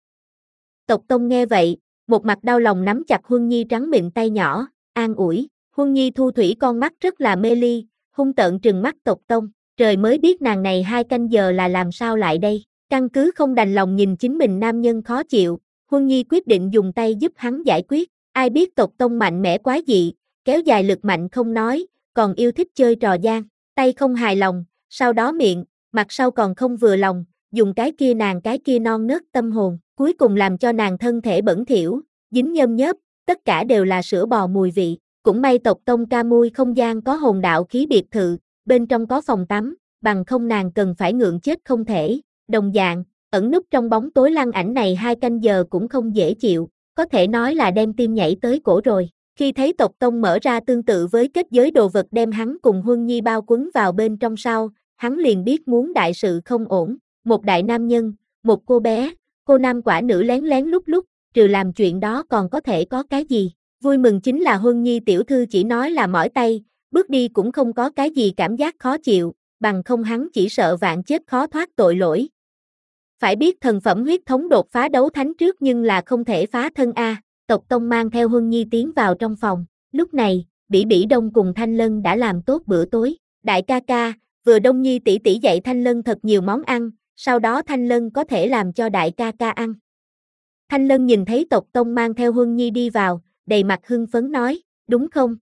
Tộc tông nghe vậy, một mặt đau lòng nắm chặt Huân Nhi trắng mịn tay nhỏ, an ủi, Huân Nhi thu thủy con mắt rất là mê ly, hung tợn trừng mắt tộc tông, trời mới biết nàng này hai canh giờ là làm sao lại đây, căn cứ không đành lòng nhìn chính mình nam nhân khó chịu, Huân Nhi quyết định dùng tay giúp hắn giải quyết, ai biết tộc tông mạnh mẽ quá dị, kéo dài lực mạnh không nói, còn yêu thích chơi trò gian, tay không hài lòng, sau đó miệng, mặt sau còn không vừa lòng, dùng cái kia nàng cái kia non nớt tâm hồn, cuối cùng làm cho nàng thân thể bẩn thỉu, dính nhơm nhớp, tất cả đều là sữa bò mùi vị, cũng may tộc tông ca mui không gian có hồn đạo khí biệt thự, bên trong có phòng tắm, bằng không nàng cần phải ngượng chết không thể, đồng dạng, ẩn núp trong bóng tối lăng ảnh này hai canh giờ cũng không dễ chịu, có thể nói là đem tim nhảy tới cổ rồi. Khi thấy tộc tông mở ra tương tự với kết giới đồ vật đem hắn cùng Huân Nhi bao quấn vào bên trong sau, hắn liền biết muốn đại sự không ổn, một đại nam nhân, một cô bé, cô nam quả nữ lén lén lúc lúc, trừ làm chuyện đó còn có thể có cái gì, vui mừng chính là Huân Nhi tiểu thư chỉ nói là mỏi tay, bước đi cũng không có cái gì cảm giác khó chịu, bằng không hắn chỉ sợ vạn chết khó thoát tội lỗi. Phải biết thần phẩm huyết thống đột phá đấu thánh trước nhưng là không thể phá thân a. Tộc tông mang theo Huân Nhi tiến vào trong phòng, lúc này, Bỉ Bỉ Đông cùng Thanh Lân đã làm tốt bữa tối, đại ca ca, vừa Đông Nhi tỷ tỷ dạy Thanh Lân thật nhiều món ăn, sau đó Thanh Lân có thể làm cho đại ca ca ăn. Thanh Lân nhìn thấy tộc tông mang theo Huân Nhi đi vào, đầy mặt hưng phấn nói, đúng không?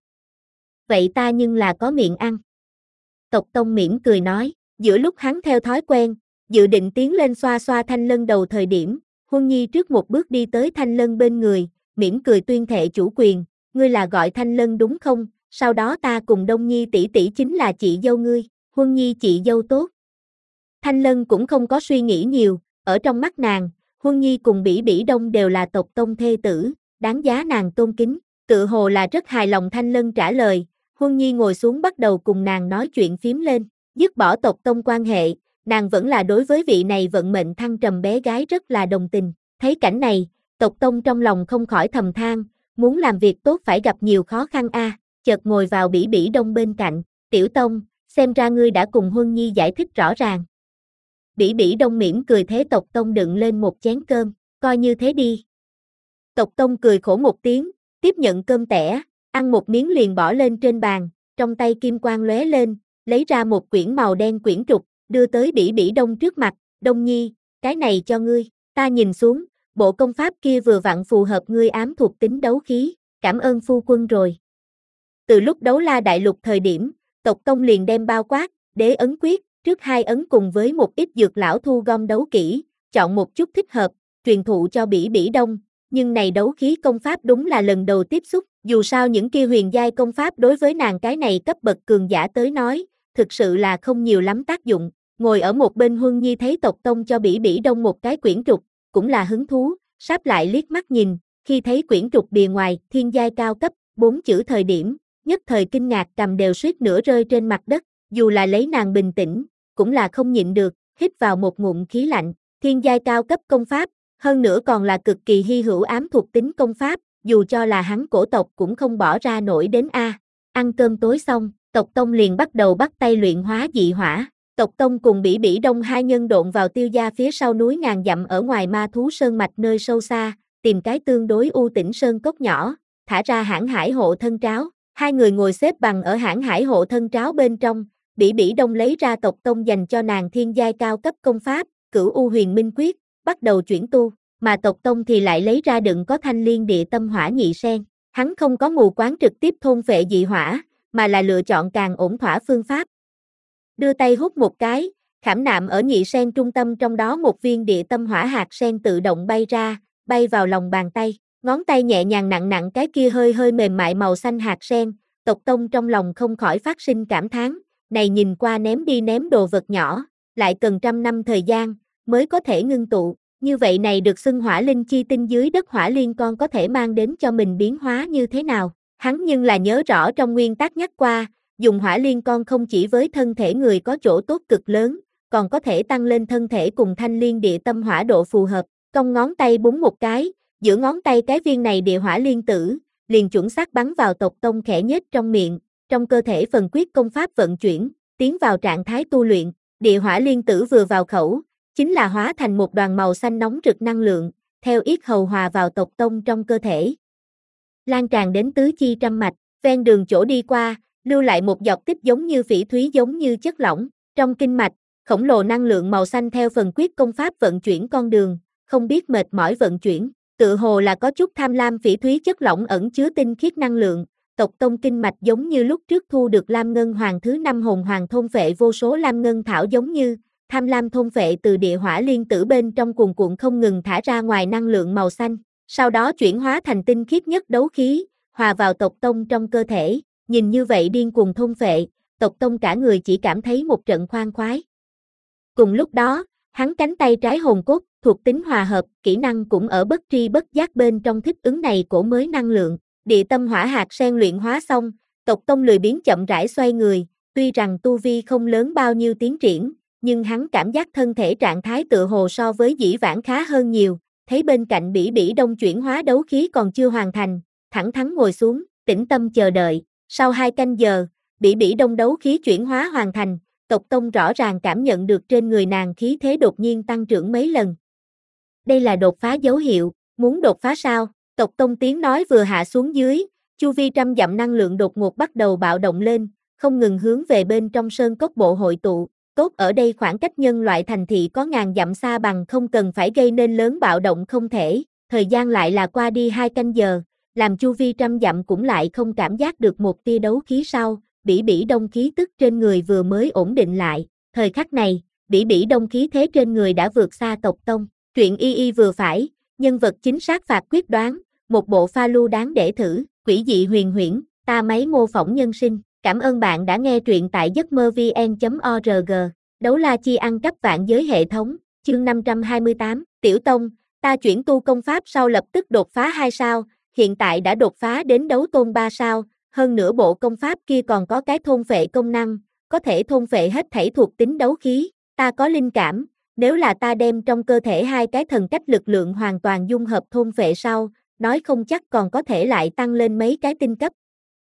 Vậy ta nhưng là có miệng ăn. Tộc tông mỉm cười nói, giữa lúc hắn theo thói quen, dự định tiến lên xoa xoa Thanh Lân đầu thời điểm, Huân Nhi trước một bước đi tới Thanh Lân bên người, mỉm cười tuyên thệ chủ quyền, ngươi là gọi Thanh Lân đúng không? Sau đó ta cùng Đông Nhi tỷ tỷ chính là chị dâu ngươi, Huân Nhi chị dâu tốt. Thanh Lân cũng không có suy nghĩ nhiều, ở trong mắt nàng, Huân Nhi cùng Bỉ Bỉ Đông đều là tộc tông thê tử, đáng giá nàng tôn kính, tự hồ là rất hài lòng Thanh Lân trả lời, Huân Nhi ngồi xuống bắt đầu cùng nàng nói chuyện phím lên, dứt bỏ tộc tông quan hệ, nàng vẫn là đối với vị này vận mệnh thăng trầm bé gái rất là đồng tình, thấy cảnh này, tộc tông trong lòng không khỏi thầm than, muốn làm việc tốt phải gặp nhiều khó khăn a. À. Chợt ngồi vào Bỉ Bỉ Đông bên cạnh, tiểu tông, xem ra ngươi đã cùng Huân Nhi giải thích rõ ràng. Bỉ Bỉ Đông mỉm cười thế tộc tông đựng lên một chén cơm, coi như thế đi. Tộc tông cười khổ một tiếng, tiếp nhận cơm tẻ, ăn một miếng liền bỏ lên trên bàn, trong tay kim quang lóe lên, lấy ra một quyển màu đen quyển trục, đưa tới Bỉ Bỉ Đông trước mặt, Đông Nhi, cái này cho ngươi, ta nhìn xuống, bộ công pháp kia vừa vặn phù hợp ngươi ám thuộc tính đấu khí, cảm ơn phu quân rồi. Từ lúc đấu la đại lục thời điểm, tộc tông liền đem bao quát, đế ấn quyết, trước hai ấn cùng với một ít dược lão thu gom đấu kỹ, chọn một chút thích hợp, truyền thụ cho Bỉ Bỉ Đông, nhưng này đấu khí công pháp đúng là lần đầu tiếp xúc, dù sao những kia huyền giai công pháp đối với nàng cái này cấp bậc cường giả tới nói, thực sự là không nhiều lắm tác dụng, ngồi ở một bên Huân Nhi thấy tộc tông cho Bỉ Bỉ Đông một cái quyển trục, cũng là hứng thú, sáp lại liếc mắt nhìn, khi thấy quyển trục bìa ngoài, thiên giai cao cấp, bốn chữ thời điểm, nhất thời kinh ngạc cầm đều suýt nửa rơi trên mặt đất, dù là lấy nàng bình tĩnh, cũng là không nhịn được, hít vào một ngụm khí lạnh, thiên giai cao cấp công pháp, hơn nữa còn là cực kỳ hy hữu ám thuộc tính công pháp, dù cho là hắn cổ tộc cũng không bỏ ra nổi đến a. Ăn cơm tối xong, tộc tông liền bắt đầu bắt tay luyện hóa dị hỏa. Tộc tông cùng Bỉ Bỉ Đông hai nhân độn vào Tiêu gia phía sau núi ngàn dặm ở ngoài ma thú sơn mạch nơi sâu xa, tìm cái tương đối u tĩnh sơn cốc nhỏ, thả ra hãn hải hộ thân tráo. Hai người ngồi xếp bằng ở hãn hải hộ thân tráo bên trong, Bỉ Bỉ Đông lấy ra tộc tông dành cho nàng thiên giai cao cấp công pháp, Cửu U Huyền Minh Quyết, bắt đầu chuyển tu, mà tộc tông thì lại lấy ra đựng có thanh liên địa tâm hỏa nhị sen. Hắn không có mù quáng trực tiếp thôn phệ dị hỏa, mà là lựa chọn càng ổn thỏa phương pháp. Đưa tay hút một cái, khảm nạm ở nhị sen trung tâm trong đó một viên địa tâm hỏa hạt sen tự động bay ra, bay vào lòng bàn tay, ngón tay nhẹ nhàng nặng nặng cái kia hơi hơi mềm mại màu xanh hạt sen, tộc tông trong lòng không khỏi phát sinh cảm thán, này nhìn qua ném đi ném đồ vật nhỏ, lại cần trăm năm thời gian, mới có thể ngưng tụ, như vậy này được xưng hỏa linh chi tinh dưới đất hỏa liên con có thể mang đến cho mình biến hóa như thế nào, hắn nhưng là nhớ rõ trong nguyên tắc nhắc qua, dùng hỏa liên con không chỉ với thân thể người có chỗ tốt cực lớn, còn có thể tăng lên thân thể cùng thanh liên địa tâm hỏa độ phù hợp, cong ngón tay búng một cái, giữa ngón tay cái viên này địa hỏa liên tử, liền chuẩn xác bắn vào tộc tông khẽ nhếch trong miệng, trong cơ thể phần quyết công pháp vận chuyển, tiến vào trạng thái tu luyện, địa hỏa liên tử vừa vào khẩu, chính là hóa thành một đoàn màu xanh nóng rực năng lượng, theo yết hầu hòa vào tộc tông trong cơ thể. Lan tràn đến tứ chi trăm mạch, ven đường chỗ đi qua, lưu lại một giọt tích giống như phỉ thúy giống như chất lỏng, trong kinh mạch, khổng lồ năng lượng màu xanh theo phần quyết công pháp vận chuyển con đường, không biết mệt mỏi vận chuyển, tự hồ là có chút tham lam phỉ thúy chất lỏng ẩn chứa tinh khiết năng lượng, tộc tông kinh mạch giống như lúc trước thu được Lam Ngân Hoàng thứ năm hồn hoàng thôn phệ vô số Lam Ngân thảo giống như, tham lam thôn phệ từ địa hỏa liên tử bên trong cuồn cuộn không ngừng thả ra ngoài năng lượng màu xanh, sau đó chuyển hóa thành tinh khiết nhất đấu khí, hòa vào tộc tông trong cơ thể, nhìn như vậy điên cuồng thôn phệ, tộc tông cả người chỉ cảm thấy một trận khoan khoái. Cùng lúc đó, hắn cánh tay trái hồn cốt, thuộc tính hòa hợp, kỹ năng cũng ở bất tri bất giác bên trong thích ứng này cổ mới năng lượng, địa tâm hỏa hạt sen luyện hóa xong, tộc tông lười biếng chậm rãi xoay người, tuy rằng tu vi không lớn bao nhiêu tiến triển, nhưng hắn cảm giác thân thể trạng thái tựa hồ so với dĩ vãng khá hơn nhiều, thấy bên cạnh Bỉ Bỉ Đông chuyển hóa đấu khí còn chưa hoàn thành, thẳng thắn ngồi xuống, tĩnh tâm chờ đợi, sau hai canh giờ, Bỉ Bỉ Đông đấu khí chuyển hóa hoàn thành, tộc tông rõ ràng cảm nhận được trên người nàng khí thế đột nhiên tăng trưởng mấy lần. Đây là đột phá dấu hiệu, muốn đột phá sao? Tộc tông tiếng nói vừa hạ xuống dưới, chu vi trăm dặm năng lượng đột ngột bắt đầu bạo động lên, không ngừng hướng về bên trong sơn cốc bộ hội tụ, tốt ở đây khoảng cách nhân loại thành thị có ngàn dặm xa bằng không cần phải gây nên lớn bạo động không thể, thời gian lại là qua đi hai canh giờ, làm chu vi trăm dặm cũng lại không cảm giác được một tia đấu khí sau, Bỉ Bỉ Đông khí tức trên người vừa mới ổn định lại, thời khắc này, Bỉ Bỉ Đông khí thế trên người đã vượt xa tộc tông, Truyện y y vừa phải, nhân vật chính xác phạt quyết đoán, một bộ pha lu đáng để thử, quỷ dị huyền huyễn, ta máy mô phỏng nhân sinh. Cảm ơn bạn đã nghe truyện tại giấc mơ vn chấm org. Đấu la chi ăn cắp vạn giới hệ thống, chương năm trăm hai mươi tám, Tiểu Tông, ta chuyển tu công pháp sau lập tức đột phá hai sao, hiện tại đã đột phá đến đấu tôn ba sao, hơn nữa bộ công pháp kia còn có cái thôn phệ công năng, có thể thôn phệ hết thảy thuộc tính đấu khí, ta có linh cảm, nếu là ta đem trong cơ thể hai cái thần cách lực lượng hoàn toàn dung hợp thôn phệ sau, nói không chắc còn có thể lại tăng lên mấy cái tinh cấp.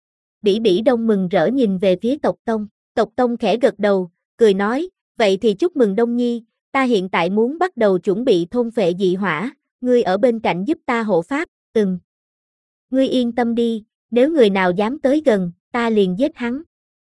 Bỉ Bỉ Đông mừng rỡ nhìn về phía tộc Tông, tộc Tông khẽ gật đầu, cười nói, vậy thì chúc mừng Đông Nhi, ta hiện tại muốn bắt đầu chuẩn bị thôn phệ dị hỏa, ngươi ở bên cạnh giúp ta hộ pháp, ừm. Ngươi yên tâm đi, nếu người nào dám tới gần, ta liền giết hắn.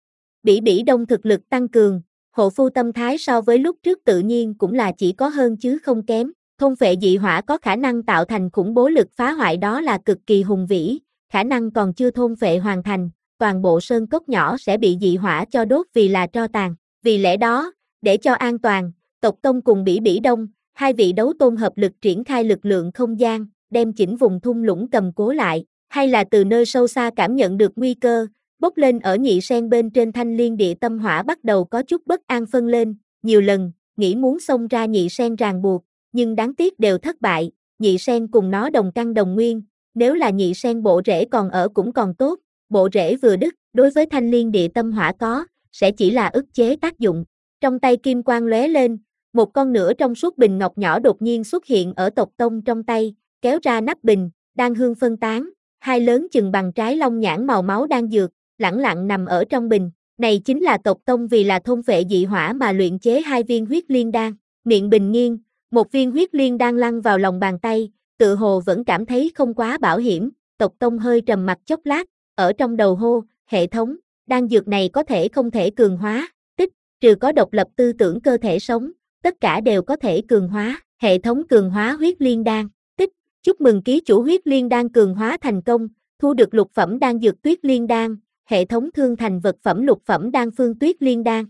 Bỉ Bỉ Đông thực lực tăng cường, hộ phu tâm thái so với lúc trước tự nhiên cũng là chỉ có hơn chứ không kém, thôn phệ dị hỏa có khả năng tạo thành khủng bố lực phá hoại đó là cực kỳ hùng vĩ, khả năng còn chưa thôn phệ hoàn thành, toàn bộ sơn cốc nhỏ sẽ bị dị hỏa cho đốt vì là tro tàn, vì lẽ đó, để cho an toàn, tộc Tông cùng Bỉ Bỉ Đông, hai vị đấu tôn hợp lực triển khai lực lượng không gian, đem chỉnh vùng thung lũng cầm cố lại, hay là từ nơi sâu xa cảm nhận được nguy cơ, bốc lên ở nhị sen bên trên thanh liên địa tâm hỏa bắt đầu có chút bất an phân lên, nhiều lần, nghĩ muốn xông ra nhị sen ràng buộc, nhưng đáng tiếc đều thất bại, nhị sen cùng nó đồng căn đồng nguyên, nếu là nhị sen bộ rễ còn ở cũng còn tốt, bộ rễ vừa đứt, đối với thanh liên địa tâm hỏa có, sẽ chỉ là ức chế tác dụng. Trong tay kim quang lóe lên, một con nửa trong suốt bình ngọc nhỏ đột nhiên xuất hiện ở tộc Tông trong tay, kéo ra nắp bình, đan hương phân tán, hai lớn chừng bằng trái long nhãn màu máu đan dược, lẳng lặng nằm ở trong bình. Này chính là tộc Tông vì là thôn phệ dị hỏa mà luyện chế hai viên huyết liên đan. Miệng bình nghiêng, một viên huyết liên đan lăn vào lòng bàn tay, tự hồ vẫn cảm thấy không quá bảo hiểm, tộc Tông hơi trầm mặt chốc lát, ở trong đầu hô, hệ thống, đan dược này có thể không thể cường hóa, tích, trừ có độc lập tư tưởng cơ thể sống, tất cả đều có thể cường hóa, hệ thống cường hóa huyết liên đan, tích, chúc mừng ký chủ huyết liên đan cường hóa thành công, thu được lục phẩm đan dược tuyết liên đan, hệ thống thương thành vật phẩm lục phẩm đan phương tuyết liên đan.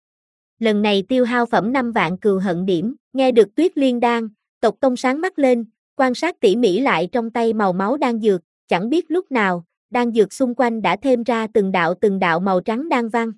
Lần này tiêu hao phẩm năm vạn cừu hận điểm, nghe được tuyết liên đan, tộc Tông sáng mắt lên, quan sát tỉ mỉ lại trong tay màu máu đan dược, chẳng biết lúc nào, đan dược xung quanh đã thêm ra từng đạo từng đạo màu trắng đan văn.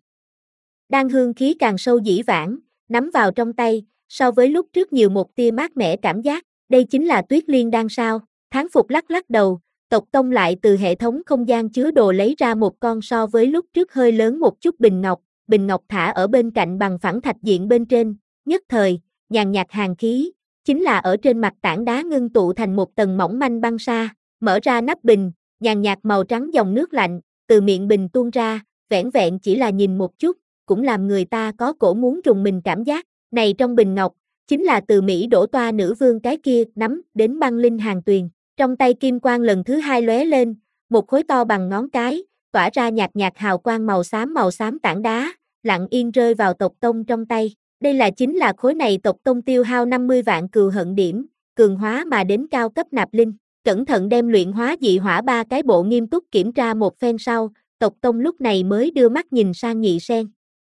Đan hương khí càng sâu dĩ vãng, nắm vào trong tay, so với lúc trước nhiều một tia mát mẻ cảm giác, đây chính là tuyết liên đan sao, Tháng Phục lắc lắc đầu, tộc Tông lại từ hệ thống không gian chứa đồ lấy ra một con so với lúc trước hơi lớn một chút bình ngọc, bình ngọc thả ở bên cạnh bằng phẳng thạch diện bên trên, nhất thời, nhàn nhạt hàn khí, chính là ở trên mặt tảng đá ngưng tụ thành một tầng mỏng manh băng sa, mở ra nắp bình, nhàn nhạt màu trắng dòng nước lạnh, từ miệng bình tuôn ra, vẻn vẹn chỉ là nhìn một chút, cũng làm người ta có cổ muốn rùng mình cảm giác, này trong bình ngọc, chính là từ Mỹ đổ toa nữ vương cái kia nắm đến băng linh hàng tuyền, trong tay kim quang lần thứ hai lóe lên, một khối to bằng ngón cái, tỏa ra nhạt nhạt hào quang màu xám màu xám tảng đá, lặng yên rơi vào tộc Tông trong tay, đây là chính là khối này tộc Tông tiêu hao năm mươi vạn cừu hận điểm, cường hóa mà đến cao cấp nạp linh. Cẩn thận đem luyện hóa dị hỏa ba cái bộ nghiêm túc kiểm tra một phen sau, tộc Tông lúc này mới đưa mắt nhìn sang nhị sen.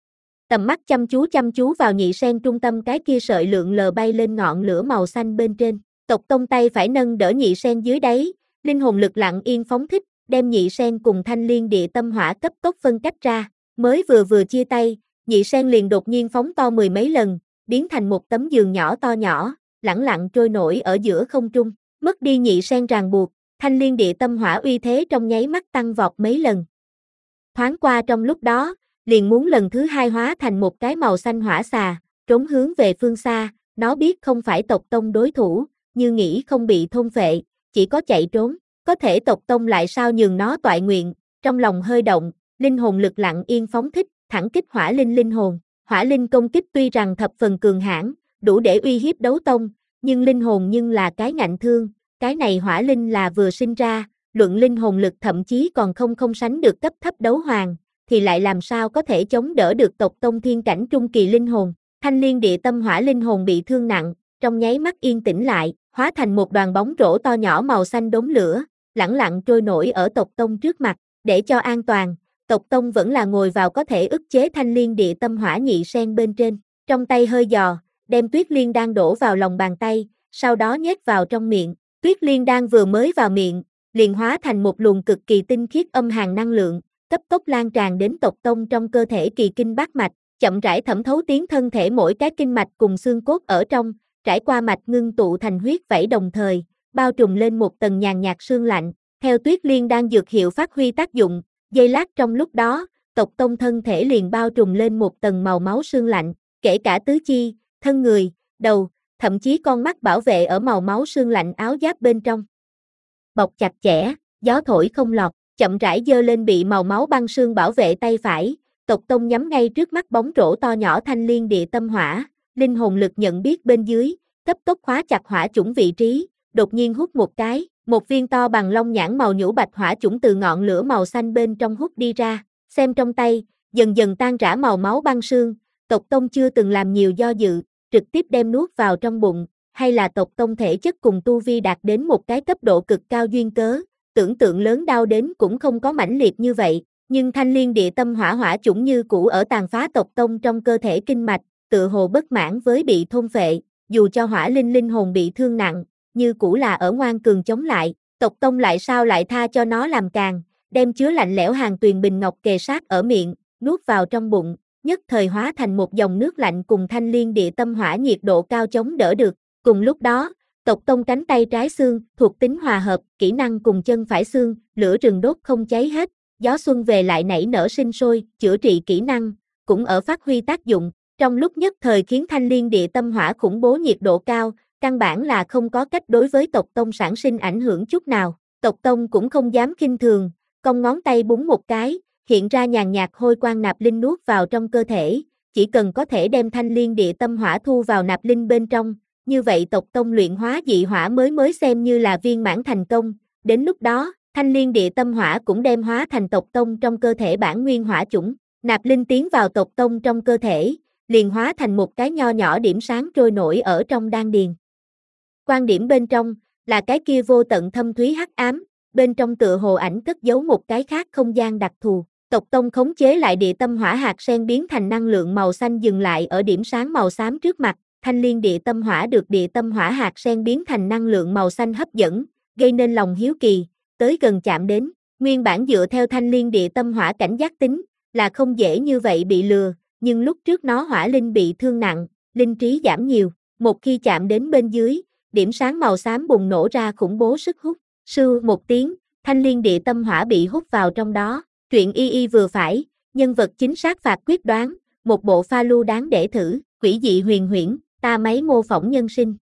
Tầm mắt chăm chú chăm chú vào nhị sen trung tâm cái kia sợi lượng lờ bay lên ngọn lửa màu xanh bên trên. Tộc Tông tay phải nâng đỡ nhị sen dưới đáy, linh hồn lực lặng yên phóng thích, đem nhị sen cùng thanh liên địa tâm hỏa cấp tốc phân cách ra. Mới vừa vừa chia tay, nhị sen liền đột nhiên phóng to mười mấy lần, biến thành một tấm giường nhỏ to nhỏ, lẳng lặng trôi nổi ở giữa không trung. Mất đi nhị sen ràng buộc, thanh liên địa tâm hỏa uy thế trong nháy mắt tăng vọt mấy lần. Thoáng qua trong lúc đó, liền muốn lần thứ hai hóa thành một cái màu xanh hỏa xà, trốn hướng về phương xa, nó biết không phải tộc Tông đối thủ, như nghĩ không bị thôn phệ, chỉ có chạy trốn, có thể tộc Tông lại sao nhường nó toại nguyện, trong lòng hơi động, linh hồn lực lặng yên phóng thích, thẳng kích hỏa linh linh hồn, hỏa linh công kích tuy rằng thập phần cường hãn, đủ để uy hiếp đấu tông, nhưng linh hồn nhưng là cái ngạnh thương, cái này hỏa linh là vừa sinh ra, luận linh hồn lực thậm chí còn không không sánh được cấp thấp đấu hoàng, thì lại làm sao có thể chống đỡ được tộc Tông thiên cảnh trung kỳ linh hồn. Thanh liên địa tâm hỏa linh hồn bị thương nặng, trong nháy mắt yên tĩnh lại, hóa thành một đoàn bóng rổ to nhỏ màu xanh đốm lửa, lẳng lặng trôi nổi ở tộc Tông trước mặt, để cho an toàn, tộc Tông vẫn là ngồi vào có thể ức chế thanh liên địa tâm hỏa nhị sen bên trên, trong tay hơi dò, đem tuyết liên đan đổ vào lòng bàn tay, sau đó nhét vào trong miệng. Tuyết Liên Đan vừa mới vào miệng, liền hóa thành một luồng cực kỳ tinh khiết âm hàn năng lượng, cấp tốc lan tràn đến tộc tông trong cơ thể kỳ kinh bát mạch, chậm rãi thẩm thấu tiến thân thể mỗi cái kinh mạch cùng xương cốt ở trong, trải qua mạch ngưng tụ thành huyết vảy đồng thời, bao trùm lên một tầng nhàn nhạt sương lạnh. Theo Tuyết Liên Đan dược hiệu phát huy tác dụng, giây lát trong lúc đó, tộc tông thân thể liền bao trùm lên một tầng màu máu sương lạnh, kể cả tứ chi, thân người, đầu, thậm chí con mắt bảo vệ ở màu máu sương lạnh áo giáp bên trong. Bọc chặt chẽ, gió thổi không lọt, chậm rãi giơ lên bị màu máu băng sương bảo vệ tay phải, tộc tông nhắm ngay trước mắt bóng rổ to nhỏ thanh liên địa tâm hỏa, linh hồn lực nhận biết bên dưới, cấp tốc khóa chặt hỏa chủng vị trí, đột nhiên hút một cái, một viên to bằng long nhãn màu nhũ bạch hỏa chủng từ ngọn lửa màu xanh bên trong hút đi ra, xem trong tay, dần dần tan rã màu máu băng sương, tộc tông chưa từng làm nhiều do dự, trực tiếp đem nuốt vào trong bụng, hay là tộc tông thể chất cùng tu vi đạt đến một cái cấp độ cực cao duyên cớ, tưởng tượng lớn đau đến cũng không có mãnh liệt như vậy, nhưng thanh liên địa tâm hỏa hỏa chủng như cũ ở tàn phá tộc tông trong cơ thể kinh mạch, tự hồ bất mãn với bị thôn phệ, dù cho hỏa linh linh hồn bị thương nặng, như cũ là ở ngoan cường chống lại, tộc tông lại sao lại tha cho nó làm càng, đem chứa lạnh lẽo hàng tuyền bình ngọc kề sát ở miệng, nuốt vào trong bụng, nhất thời hóa thành một dòng nước lạnh cùng thanh liên địa tâm hỏa nhiệt độ cao chống đỡ được. Cùng lúc đó, tộc tông cánh tay trái xương, thuộc tính hòa hợp, kỹ năng cùng chân phải xương, lửa rừng đốt không cháy hết, gió xuân về lại nảy nở sinh sôi, chữa trị kỹ năng, cũng ở phát huy tác dụng, trong lúc nhất thời khiến thanh liên địa tâm hỏa khủng bố nhiệt độ cao, căn bản là không có cách đối với tộc tông sản sinh ảnh hưởng chút nào, tộc tông cũng không dám khinh thường, cong ngón tay búng một cái, hiện ra nhàn nhạt hôi quang nạp linh nuốt vào trong cơ thể, chỉ cần có thể đem thanh liên địa tâm hỏa thu vào nạp linh bên trong, như vậy tộc tông luyện hóa dị hỏa mới mới xem như là viên mãn thành công, đến lúc đó, thanh liên địa tâm hỏa cũng đem hóa thành tộc tông trong cơ thể bản nguyên hỏa chủng, nạp linh tiến vào tộc tông trong cơ thể, liền hóa thành một cái nho nhỏ điểm sáng trôi nổi ở trong đan điền. Quan điểm bên trong, là cái kia vô tận thâm thúy hắc ám, bên trong tựa hồ ảnh cất giấu một cái khác không gian đặc thù. Tộc tông khống chế lại địa tâm hỏa hạt sen biến thành năng lượng màu xanh dừng lại ở điểm sáng màu xám trước mặt, thanh liên địa tâm hỏa được địa tâm hỏa hạt sen biến thành năng lượng màu xanh hấp dẫn, gây nên lòng hiếu kỳ, tới gần chạm đến, nguyên bản dựa theo thanh liên địa tâm hỏa cảnh giác tính, là không dễ như vậy bị lừa, nhưng lúc trước nó hỏa linh bị thương nặng, linh trí giảm nhiều, một khi chạm đến bên dưới, điểm sáng màu xám bùng nổ ra khủng bố sức hút, sưu một tiếng, thanh liên địa tâm hỏa bị hút vào trong đó. Truyện y y vừa phải, nhân vật chính xác phạt quyết đoán, một bộ pha lu đáng để thử, quỷ dị huyền huyễn, ta máy mô phỏng nhân sinh.